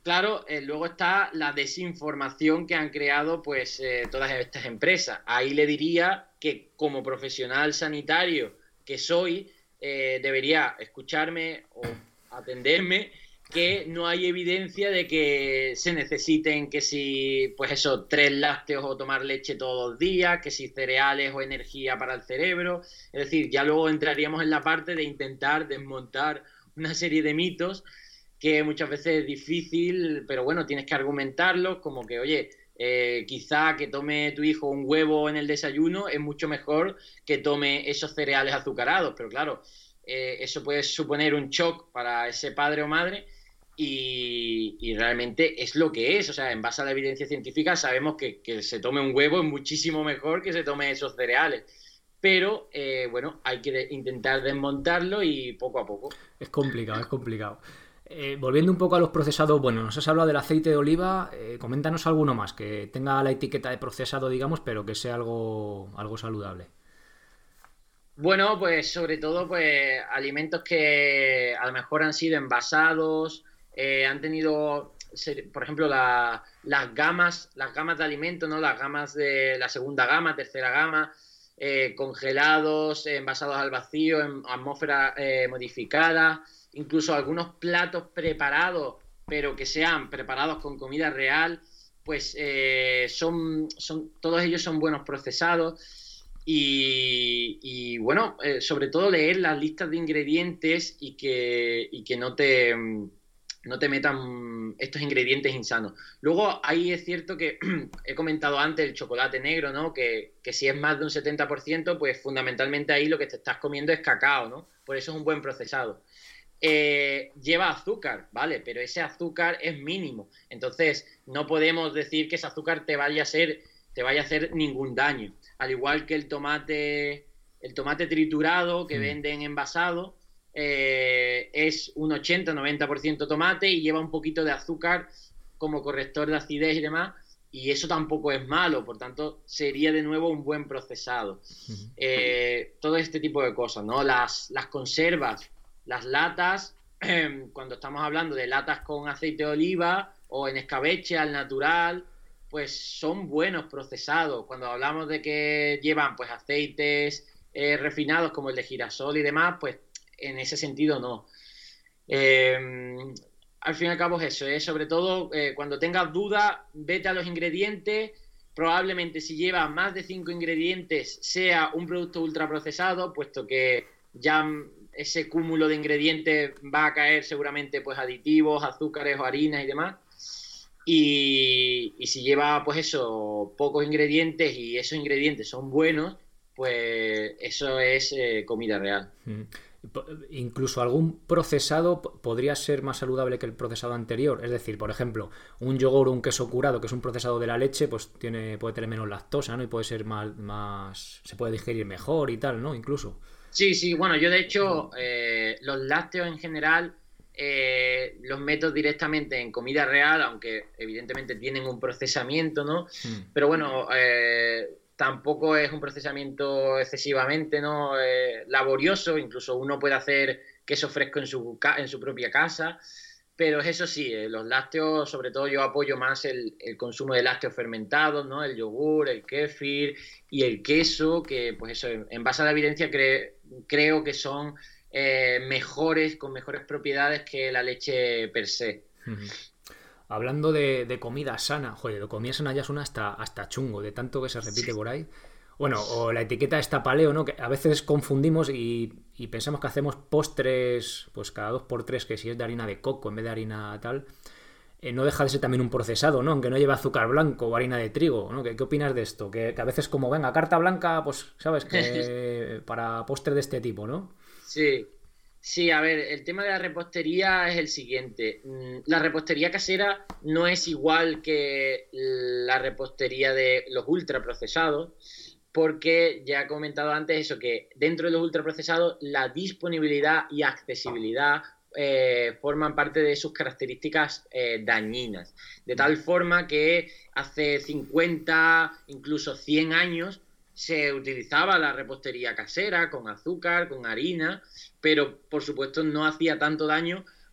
Speaker 2: claro, eh, luego está la desinformación que han creado pues eh, todas estas empresas. Ahí le diría que como profesional sanitario que soy, eh, debería escucharme o atenderme, que no hay evidencia de que se necesiten que si, pues eso, tres lácteos o tomar leche todos los días, que si cereales o energía para el cerebro. Es decir, ya luego entraríamos en la parte de intentar desmontar una serie de mitos que muchas veces es difícil, pero bueno, tienes que argumentarlos, como que, oye, eh, quizá que tome tu hijo un huevo en el desayuno es mucho mejor que tome esos cereales azucarados, pero claro, eh, eso puede suponer un shock para ese padre o madre y, y realmente es lo que es, o sea, en base a la evidencia científica sabemos que, que se tome un huevo es muchísimo mejor que se tome esos cereales. Pero, eh, bueno, hay que de- intentar desmontarlo y poco a poco.
Speaker 1: Es complicado, es complicado. Eh, volviendo un poco a los procesados, bueno, nos has hablado del aceite de oliva, eh, coméntanos alguno más, que tenga la etiqueta de procesado, digamos, pero que sea algo, algo saludable.
Speaker 2: Bueno, pues sobre todo pues alimentos que a lo mejor han sido envasados, eh, han tenido, se- por ejemplo, la- las gamas, las gamas de alimentos, ¿no? Las gamas de la segunda gama, tercera gama, eh, congelados, eh, envasados al vacío, en atmósfera eh, modificada, incluso algunos platos preparados, pero que sean preparados con comida real, pues eh, son, son, todos ellos son buenos procesados. Y, y, bueno, eh, sobre todo leer las listas de ingredientes y que, y que no te, no te metan estos ingredientes insanos. Luego, ahí es cierto que he comentado antes el chocolate negro, ¿no? Que, que si es más de un setenta por ciento, pues fundamentalmente ahí lo que te estás comiendo es cacao, ¿no? Por eso es un buen procesado. Eh, lleva azúcar, ¿vale? Pero ese azúcar es mínimo. Entonces, no podemos decir que ese azúcar te vaya a ser, te vaya a hacer ningún daño. Al igual que el tomate, el tomate triturado que
Speaker 1: Mm.
Speaker 2: venden envasado, eh, es un ochenta noventa por ciento tomate y lleva un poquito de azúcar como corrector de acidez y demás, y eso tampoco es malo, por tanto, sería de nuevo un buen procesado.
Speaker 1: Ujú.
Speaker 2: Eh, todo este tipo de cosas, ¿no? Las, las conservas, las latas, eh, cuando estamos hablando de latas con aceite de oliva o en escabeche al natural, pues son buenos procesados. Cuando hablamos de que llevan pues aceites eh, refinados como el de girasol y demás, pues en ese sentido no. Eh, Al fin y al cabo es eso, es sobre todo eh, cuando tengas dudas, vete a los ingredientes. Probablemente si lleva más de cinco ingredientes sea un producto ultraprocesado, puesto que ya ese cúmulo de ingredientes va a caer seguramente pues aditivos, azúcares o harinas y demás. Y, y si lleva pues eso, pocos ingredientes y esos ingredientes son buenos, pues eso es eh, comida real.
Speaker 1: Mm. Po- Incluso algún procesado p- podría ser más saludable que el procesado anterior. Es decir, por ejemplo, un yogur o un queso curado, que es un procesado de la leche, pues tiene, puede tener menos lactosa, ¿no? Y puede ser más, más, se puede digerir mejor y tal, ¿no? Incluso.
Speaker 2: Sí, sí, bueno, yo de hecho eh, los lácteos en general eh, los meto directamente en comida real, aunque evidentemente tienen un procesamiento, ¿no?
Speaker 1: Mm.
Speaker 2: Pero bueno, eh, tampoco es un procesamiento excesivamente, ¿no? Eh, laborioso, incluso uno puede hacer queso fresco en su, ca- en su propia casa, pero eso sí, eh, los lácteos, sobre todo yo apoyo más el, el consumo de lácteos fermentados, ¿no? El yogur, el kéfir y el queso, que pues eso, en, en base a la evidencia cre- creo que son eh, mejores, con mejores propiedades que la leche per se.
Speaker 1: Ujú. Hablando de, de comida sana, joder, de comida sana ya suena hasta, hasta chungo, de tanto que se repite por ahí. Bueno, o la etiqueta esta paleo, ¿no? Que a veces confundimos y, y pensamos que hacemos postres, pues cada dos por tres, que si es de harina de coco en vez de harina tal, eh, no deja de ser también un procesado, ¿no? Aunque no lleve azúcar blanco o harina de trigo, ¿no? ¿Qué, qué opinas de esto? Que, que a veces como, venga, carta blanca, pues, ¿sabes? Que para postre de este tipo, ¿no?
Speaker 2: Sí, sí, a ver, el tema de la repostería es el siguiente. Mm, La repostería casera no es igual que la repostería de los ultraprocesados, porque ya he comentado antes eso, que dentro de los ultraprocesados la disponibilidad y accesibilidad eh, forman parte de sus características eh, dañinas. De tal forma que hace cincuenta, incluso cien años, se utilizaba la repostería casera con azúcar, con harina, pero por supuesto no hacía tanto daño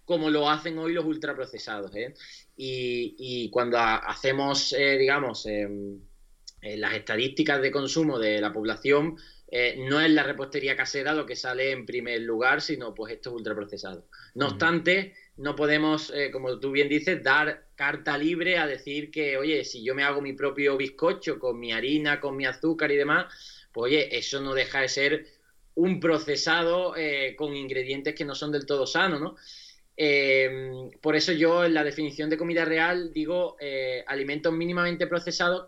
Speaker 2: como lo hacen hoy los ultraprocesados, ¿eh? Y, y cuando a, hacemos, eh, digamos, eh, eh, las estadísticas de consumo de la población, eh, no es la repostería casera lo que sale en primer lugar, sino pues estos ultraprocesados. No
Speaker 1: Uh-huh.
Speaker 2: obstante, no podemos, eh, como tú bien dices, dar carta libre a decir que, oye, si yo me hago mi propio bizcocho con mi harina, con mi azúcar y demás, pues oye, eso no deja de ser un procesado eh, con ingredientes que no son del todo sanos, ¿no? Eh, por eso yo en la definición de comida real digo eh, alimentos mínimamente procesados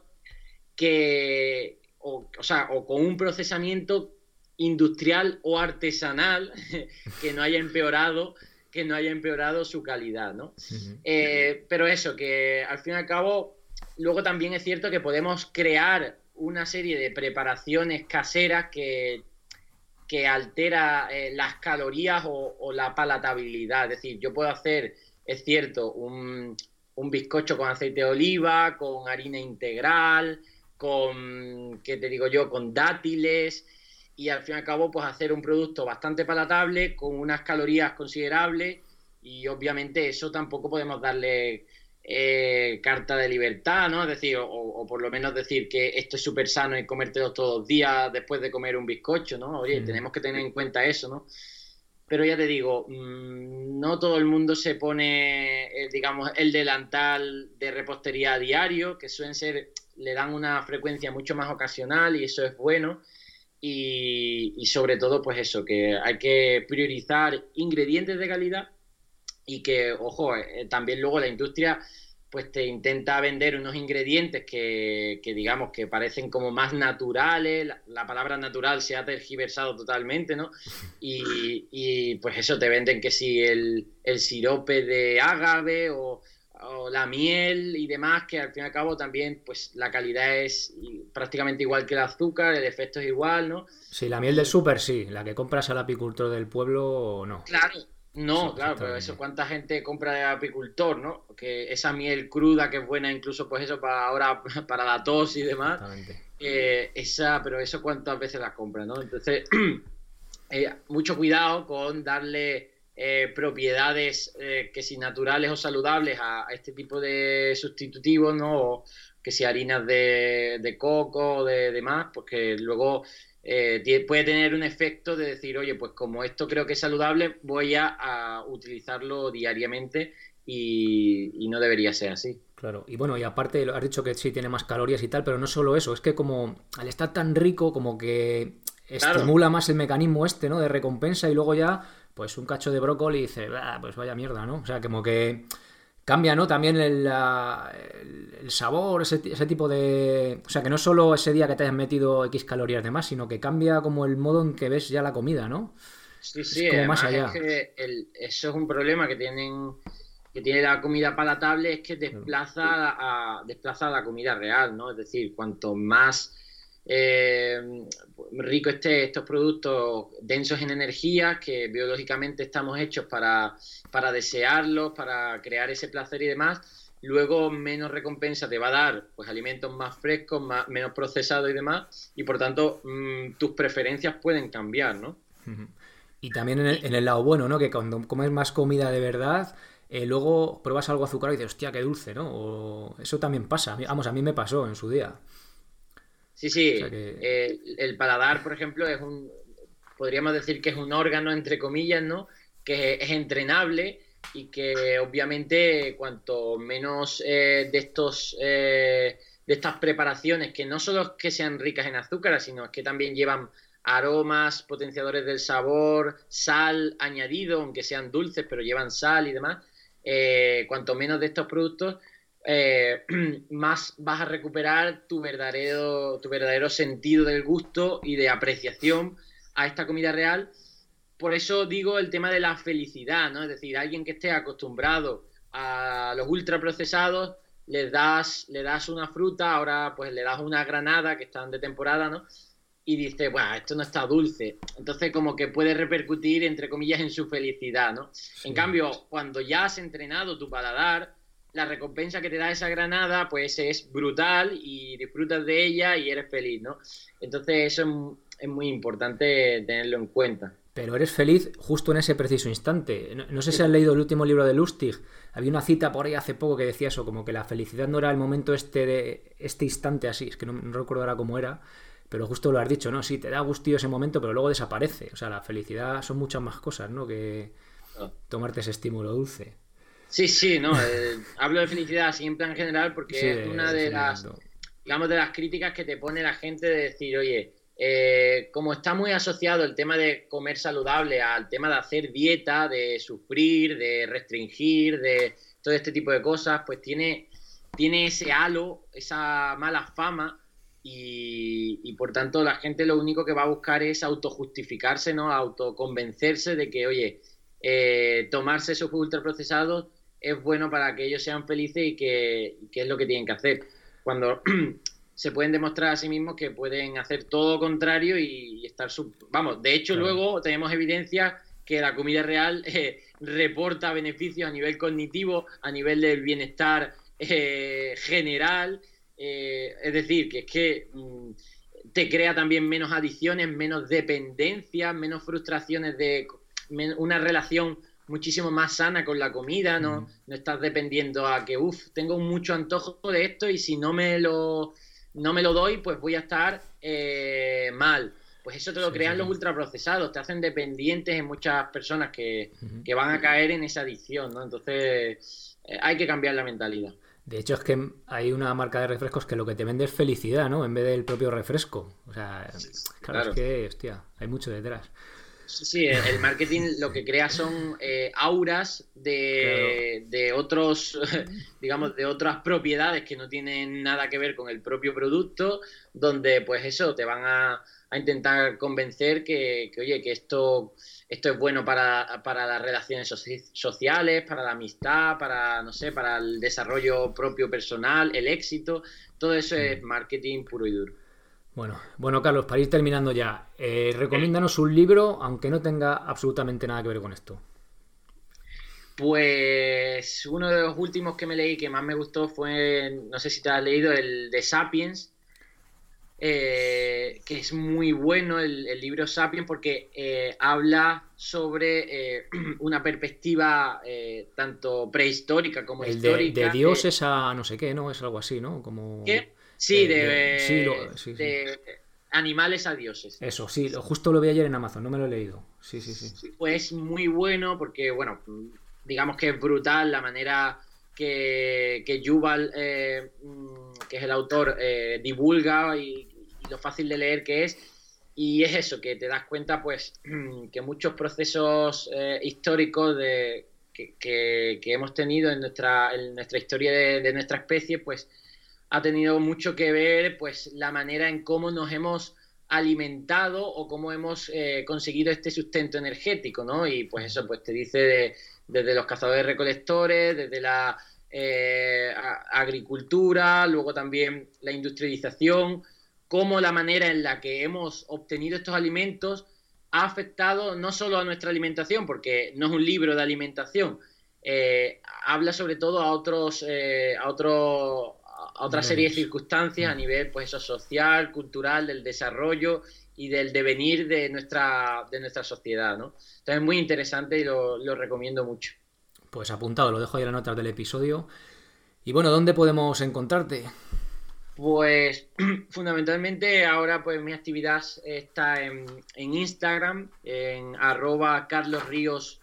Speaker 2: que, o, o sea, o con un procesamiento industrial o artesanal que no haya empeorado que no haya empeorado su calidad, ¿no?
Speaker 1: Uh-huh.
Speaker 2: Eh, pero eso, que al fin y al cabo, luego también es cierto que podemos crear una serie de preparaciones caseras que, que altera eh, las calorías o, o la palatabilidad. Es decir, yo puedo hacer, es cierto, un, un bizcocho con aceite de oliva, con harina integral, con, ¿qué te digo yo?, con dátiles, y al fin y al cabo pues hacer un producto bastante palatable con unas calorías considerables, y obviamente eso tampoco podemos darle eh, carta de libertad, ¿no? Es decir, o, o por lo menos decir que esto es súper sano y comértelo todos los días después de comer un bizcocho, ¿no? Oye, uh-huh. tenemos que tener en cuenta eso, ¿no? Pero ya te digo, mmm, no todo el mundo se pone, eh, digamos, el delantal de repostería a diario, que suelen ser, le dan una frecuencia mucho más ocasional y eso es bueno. Y, y sobre todo, pues eso, que hay que priorizar ingredientes de calidad y que, ojo, eh, también luego la industria pues te intenta vender unos ingredientes que, que digamos que parecen como más naturales, la, la palabra natural se ha tergiversado totalmente, ¿no? Y, y pues eso, te venden que si el, el sirope de ágave o, o la miel y demás, que al fin y al cabo también pues la calidad es prácticamente igual que el azúcar, el efecto es igual, ¿no?
Speaker 1: Sí, la miel del súper sí, la que compras al apicultor del pueblo no.
Speaker 2: Claro. No,
Speaker 1: sí,
Speaker 2: claro, pero eso, ¿cuánta gente compra de apicultor, no? Que esa miel cruda que es buena incluso, pues eso, para ahora, para la tos y demás. Eh, esa, pero eso cuántas veces las compra, ¿no? Entonces, eh, mucho cuidado con darle eh, propiedades eh, que si naturales o saludables a, a este tipo de sustitutivos, ¿no? O que si harinas de, de coco o de demás, porque luego... Eh, puede tener un efecto de decir, oye, pues como esto creo que es saludable, voy a, a utilizarlo diariamente y, y no debería ser así.
Speaker 1: Claro, y bueno, y aparte has dicho que sí tiene más calorías y tal, pero no solo eso, es que como al estar tan rico, como que estimula claro. más el mecanismo este, ¿no? De recompensa y luego ya, pues un cacho de brócoli y dice, ah, pues vaya mierda, ¿no? O sea, como que... Cambia, ¿no? También el, el, el sabor, ese, ese tipo de... O sea, que no solo ese día que te hayas metido X calorías de más, sino que cambia como el modo en que ves ya la comida, ¿no?
Speaker 2: Sí, sí, es como más allá. Es que el, eso es un problema que tienen que tiene la comida palatable, es que desplaza a, desplaza a la comida real, ¿no? Es decir, cuanto más eh, rico esté estos productos densos en energía, que biológicamente estamos hechos para, para desearlos, para crear ese placer y demás, luego menos recompensa te va a dar pues alimentos más frescos, más, menos procesados y demás, y por tanto mmm, tus preferencias pueden cambiar, ¿no?
Speaker 1: Y también en el, en el lado bueno, ¿no? Que cuando comes más comida de verdad, eh, luego pruebas algo azucarado y dices, hostia, qué dulce, ¿no? O eso también pasa. Vamos, a mí me pasó en su día.
Speaker 2: Sí, sí. O sea que... eh, el paladar, por ejemplo, es un... Podríamos decir que es un órgano, entre comillas, ¿no? Que es entrenable y que obviamente cuanto menos eh, de estos... Eh, de estas preparaciones, que no solo es que sean ricas en azúcar, sino es que también llevan aromas, potenciadores del sabor, sal añadido, aunque sean dulces, pero llevan sal y demás, eh, cuanto menos de estos productos, eh, más vas a recuperar tu verdadero, tu verdadero sentido del gusto y de apreciación a esta comida real. Por eso digo el tema de la felicidad, ¿no? Es decir, alguien que esté acostumbrado a los ultraprocesados, les das, le das una fruta, ahora pues le das una granada, que están de temporada, ¿no? Y dice, bueno, esto no está dulce. Entonces como que puede repercutir, entre comillas, en su felicidad, ¿no? Sí. En cambio, cuando ya has entrenado tu paladar, la recompensa que te da esa granada, pues es brutal y disfrutas de ella y eres feliz, ¿no? Entonces eso es, es muy importante tenerlo en cuenta.
Speaker 1: pero eres feliz justo en ese preciso instante. No, no sé si has leído el último libro de Lustig. Había una cita por ahí hace poco que decía eso, como que la felicidad no era el momento este de este instante así, es que no, no recuerdo ahora cómo era, pero justo lo has dicho, ¿no? Sí, te da gustillo ese momento, pero luego desaparece. O sea, la felicidad son muchas más cosas, ¿no? Que tomarte ese estímulo dulce.
Speaker 2: Sí, sí, no. Eh, hablo de felicidad siempre en general porque
Speaker 1: Sí,
Speaker 2: es una de las, digamos, de las críticas que te pone la gente de decir, oye, eh, como está muy asociado el tema de comer saludable al tema de hacer dieta, de sufrir, de restringir, de todo este tipo de cosas, pues tiene, tiene ese halo, esa mala fama. Y, y por tanto la gente lo único que va a buscar es autojustificarse, ¿no? Autoconvencerse de que, oye, eh, tomarse esos ultraprocesados es bueno para que ellos sean felices y que, que es lo que tienen que hacer. Cuando se pueden demostrar a sí mismos que pueden hacer todo lo contrario y, y estar... Sub... Vamos, de hecho, claro. Luego tenemos evidencia que la comida real eh, reporta beneficios a nivel cognitivo, a nivel del bienestar eh, general... Eh, es decir, que es que mmm, te crea también menos adicciones, menos dependencia, menos frustraciones de men una relación muchísimo más sana con la comida, ¿no? Mm. No estás dependiendo a que, uff, tengo mucho antojo de esto y si no me lo, no me lo doy, pues voy a estar eh, mal. Pues eso te lo sí, crean sí, los sí. ultraprocesados, te hacen dependientes en muchas personas que, uh-huh. que van a caer en esa adicción, ¿no? Entonces eh, hay que cambiar la mentalidad.
Speaker 1: De hecho, es que hay una marca de refrescos que lo que te vende es felicidad, ¿no? En vez del propio refresco. O sea, claro, claro. Es que, hostia, hay mucho detrás.
Speaker 2: Sí, el marketing lo que crea son eh, auras de, claro. de otros, digamos, de otras propiedades que no tienen nada que ver con el propio producto, donde, pues eso, te van a, a intentar convencer que, que, oye, que esto... Esto es bueno para, para las relaciones soci sociales, para la amistad, para, no sé, para el desarrollo propio personal, el éxito. Todo eso es marketing puro y duro.
Speaker 1: Bueno, bueno, Carlos, para ir terminando ya, eh, recomiéndanos un libro, aunque no tenga absolutamente nada que ver con esto.
Speaker 2: Pues uno de los últimos que me leí que más me gustó fue, no sé si te has leído, el de Sapiens. Eh, que es muy bueno el, el libro Sapiens porque eh, habla sobre eh, una perspectiva eh, tanto prehistórica como
Speaker 1: el
Speaker 2: histórica.
Speaker 1: De, de Dios eh, es a no sé qué, ¿no? Es algo así, ¿no? Como...
Speaker 2: ¿Qué? Sí, de,
Speaker 1: de, sí, lo, sí,
Speaker 2: de sí. animales a dioses.
Speaker 1: Eso, sí, lo, justo lo vi ayer en Amazon, no me lo he leído. Sí, sí, sí.
Speaker 2: Pues muy bueno porque, bueno, digamos que es brutal la manera que, que Yuval, eh, que es el autor, eh, divulga y lo fácil de leer que es, y es eso, que te das cuenta pues que muchos procesos eh, históricos de, que, que, que hemos tenido en nuestra, en nuestra historia de, de nuestra especie, pues ha tenido mucho que ver pues la manera en cómo nos hemos alimentado o cómo hemos eh, conseguido este sustento energético, ¿no? Y pues eso pues te dice de, desde los cazadores recolectores, desde la eh, agricultura, luego también la industrialización, cómo la manera en la que hemos obtenido estos alimentos ha afectado no solo a nuestra alimentación, porque no es un libro de alimentación, eh, habla sobre todo a otros, eh, a otro, a otra serie de circunstancias a nivel pues eso, social, cultural, del desarrollo y del devenir de nuestra, de nuestra sociedad, ¿no? Entonces es muy interesante y lo, lo recomiendo mucho.
Speaker 1: Pues apuntado, lo dejo ahí en las notas del episodio. Y bueno, ¿dónde podemos encontrarte?
Speaker 2: Pues fundamentalmente ahora pues mi actividad está en, en Instagram, en arroba carlosriosq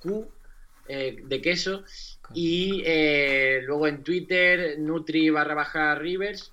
Speaker 2: eh, de queso y eh, luego en Twitter nutri barra baja rivers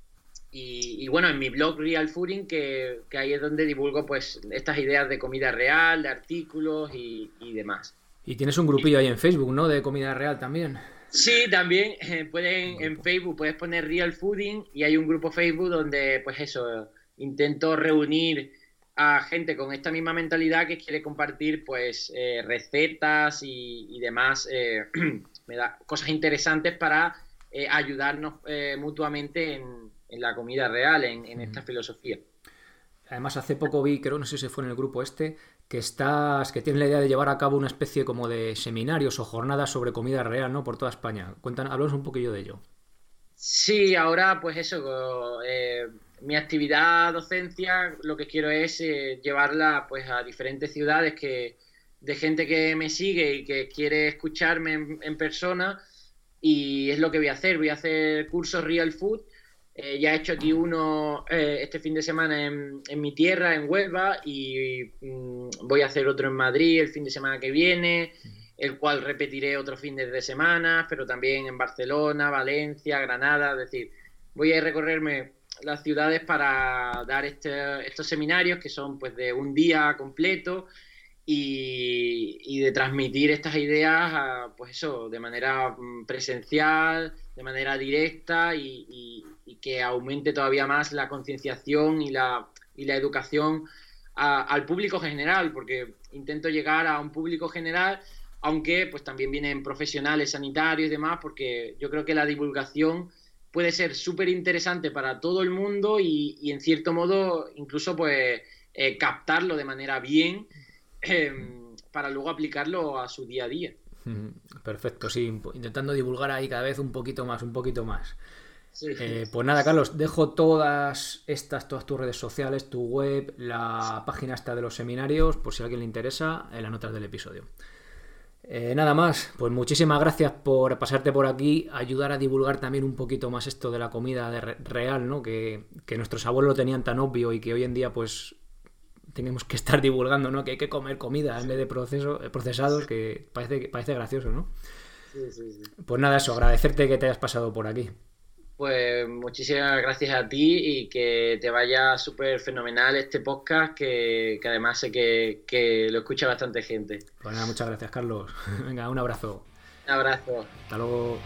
Speaker 2: y, y bueno en mi blog Real Fooding que, que ahí es donde divulgo pues estas ideas de comida real, de artículos y, y demás.
Speaker 1: Y tienes un grupillo ahí en Facebook, ¿no? De comida real también.
Speaker 2: Sí, también eh, pueden en Facebook puedes poner Real Fooding y hay un grupo Facebook donde pues eso intento reunir a gente con esta misma mentalidad que quiere compartir pues eh, recetas y, y demás eh, me da cosas interesantes para eh, ayudarnos eh, mutuamente en, en la comida real, en, en esta filosofía.
Speaker 1: Además hace poco vi, creo, no sé si fue en el grupo este, que estás, que tienes la idea de llevar a cabo una especie como de seminarios o jornadas sobre comida real, ¿no? Por toda España. Cuéntanos, háblanos un poquillo de ello.
Speaker 2: Sí, ahora pues eso, eh, mi actividad docencia, lo que quiero es eh, llevarla pues a diferentes ciudades que, de gente que me sigue y que quiere escucharme en, en persona, y es lo que voy a hacer. Voy a hacer cursos Real Food. Eh, ya he hecho aquí uno eh, este fin de semana en, en mi tierra, en Huelva, y mm, voy a hacer otro en Madrid el fin de semana que viene, el cual repetiré otros fines de semana, pero también en Barcelona, Valencia, Granada. Es decir, voy a recorrerme las ciudades para dar este, estos seminarios que son pues de un día completo, y, y de transmitir estas ideas a, pues eso, de manera presencial, de manera directa, y, y, y que aumente todavía más la concienciación y la, y la educación a, al público general, porque intento llegar a un público general, aunque pues también vienen profesionales sanitarios y demás, porque yo creo que la divulgación puede ser súper interesante para todo el mundo, y, y en cierto modo incluso pues eh, captarlo de manera bien, eh, para luego aplicarlo a su día a día.
Speaker 1: Perfecto, sí, intentando divulgar ahí cada vez un poquito más, un poquito más.
Speaker 2: Sí.
Speaker 1: Eh, pues nada, Carlos, dejo todas estas, todas tus redes sociales, tu web, la página esta de los seminarios, por si a alguien le interesa, en las notas del episodio. Eh, nada más, pues muchísimas gracias por pasarte por aquí, ayudar a divulgar también un poquito más esto de la comida de re- real, ¿no? Que, que nuestros abuelos lo tenían tan obvio y que hoy en día pues tenemos que estar divulgando, ¿no? Que hay que comer comida en vez de proceso, procesados, que parece, parece gracioso, ¿no?
Speaker 2: Sí, sí, sí.
Speaker 1: Pues nada, eso, agradecerte que te hayas pasado por aquí.
Speaker 2: Pues muchísimas gracias a ti, y que te vaya súper fenomenal este podcast, que, que además sé que, que lo escucha bastante gente.
Speaker 1: Pues nada, muchas gracias, Carlos. Venga, un abrazo.
Speaker 2: Un abrazo.
Speaker 1: Hasta luego.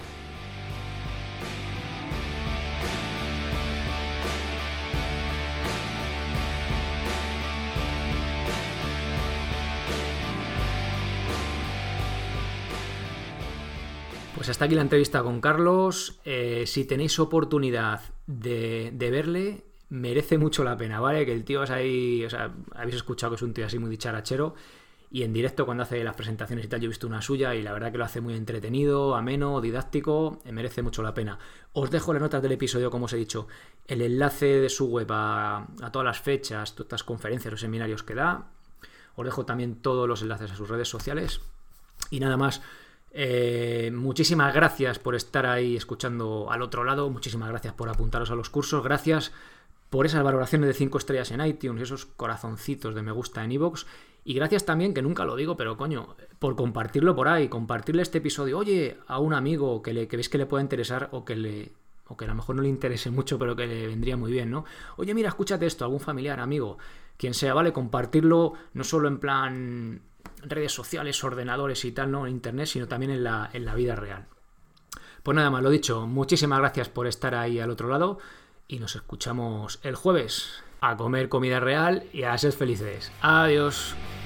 Speaker 1: Pues hasta aquí la entrevista con Carlos. Eh, si tenéis oportunidad de, de verle, merece mucho la pena, ¿vale? Que el tío es ahí, o sea, habéis escuchado que es un tío así muy dicharachero, y en directo cuando hace las presentaciones y tal, yo he visto una suya y la verdad que lo hace muy entretenido, ameno, didáctico, eh, merece mucho la pena. Os dejo en las notas del episodio, como os he dicho, el enlace de su web a, a todas las fechas, todas estas conferencias o seminarios que da. Os dejo también todos los enlaces a sus redes sociales. Y nada más. Eh, muchísimas gracias por estar ahí escuchando al otro lado, muchísimas gracias por apuntaros a los cursos, gracias por esas valoraciones de cinco estrellas en iTunes y esos corazoncitos de me gusta en iVoox, y gracias también, que nunca lo digo, pero coño, por compartirlo por ahí, compartirle este episodio, oye, a un amigo que, le, que veis que le pueda interesar, o que le o que a lo mejor no le interese mucho, pero que le vendría muy bien, ¿no? Oye, mira, escúchate esto, algún familiar, amigo, quien sea, ¿vale? Compartirlo no solo en plan redes sociales, ordenadores y tal, no en internet, sino también en la, en la vida real. Pues nada más, lo dicho, muchísimas gracias por estar ahí al otro lado, y nos escuchamos el jueves a comer comida real y a ser felices. Adiós.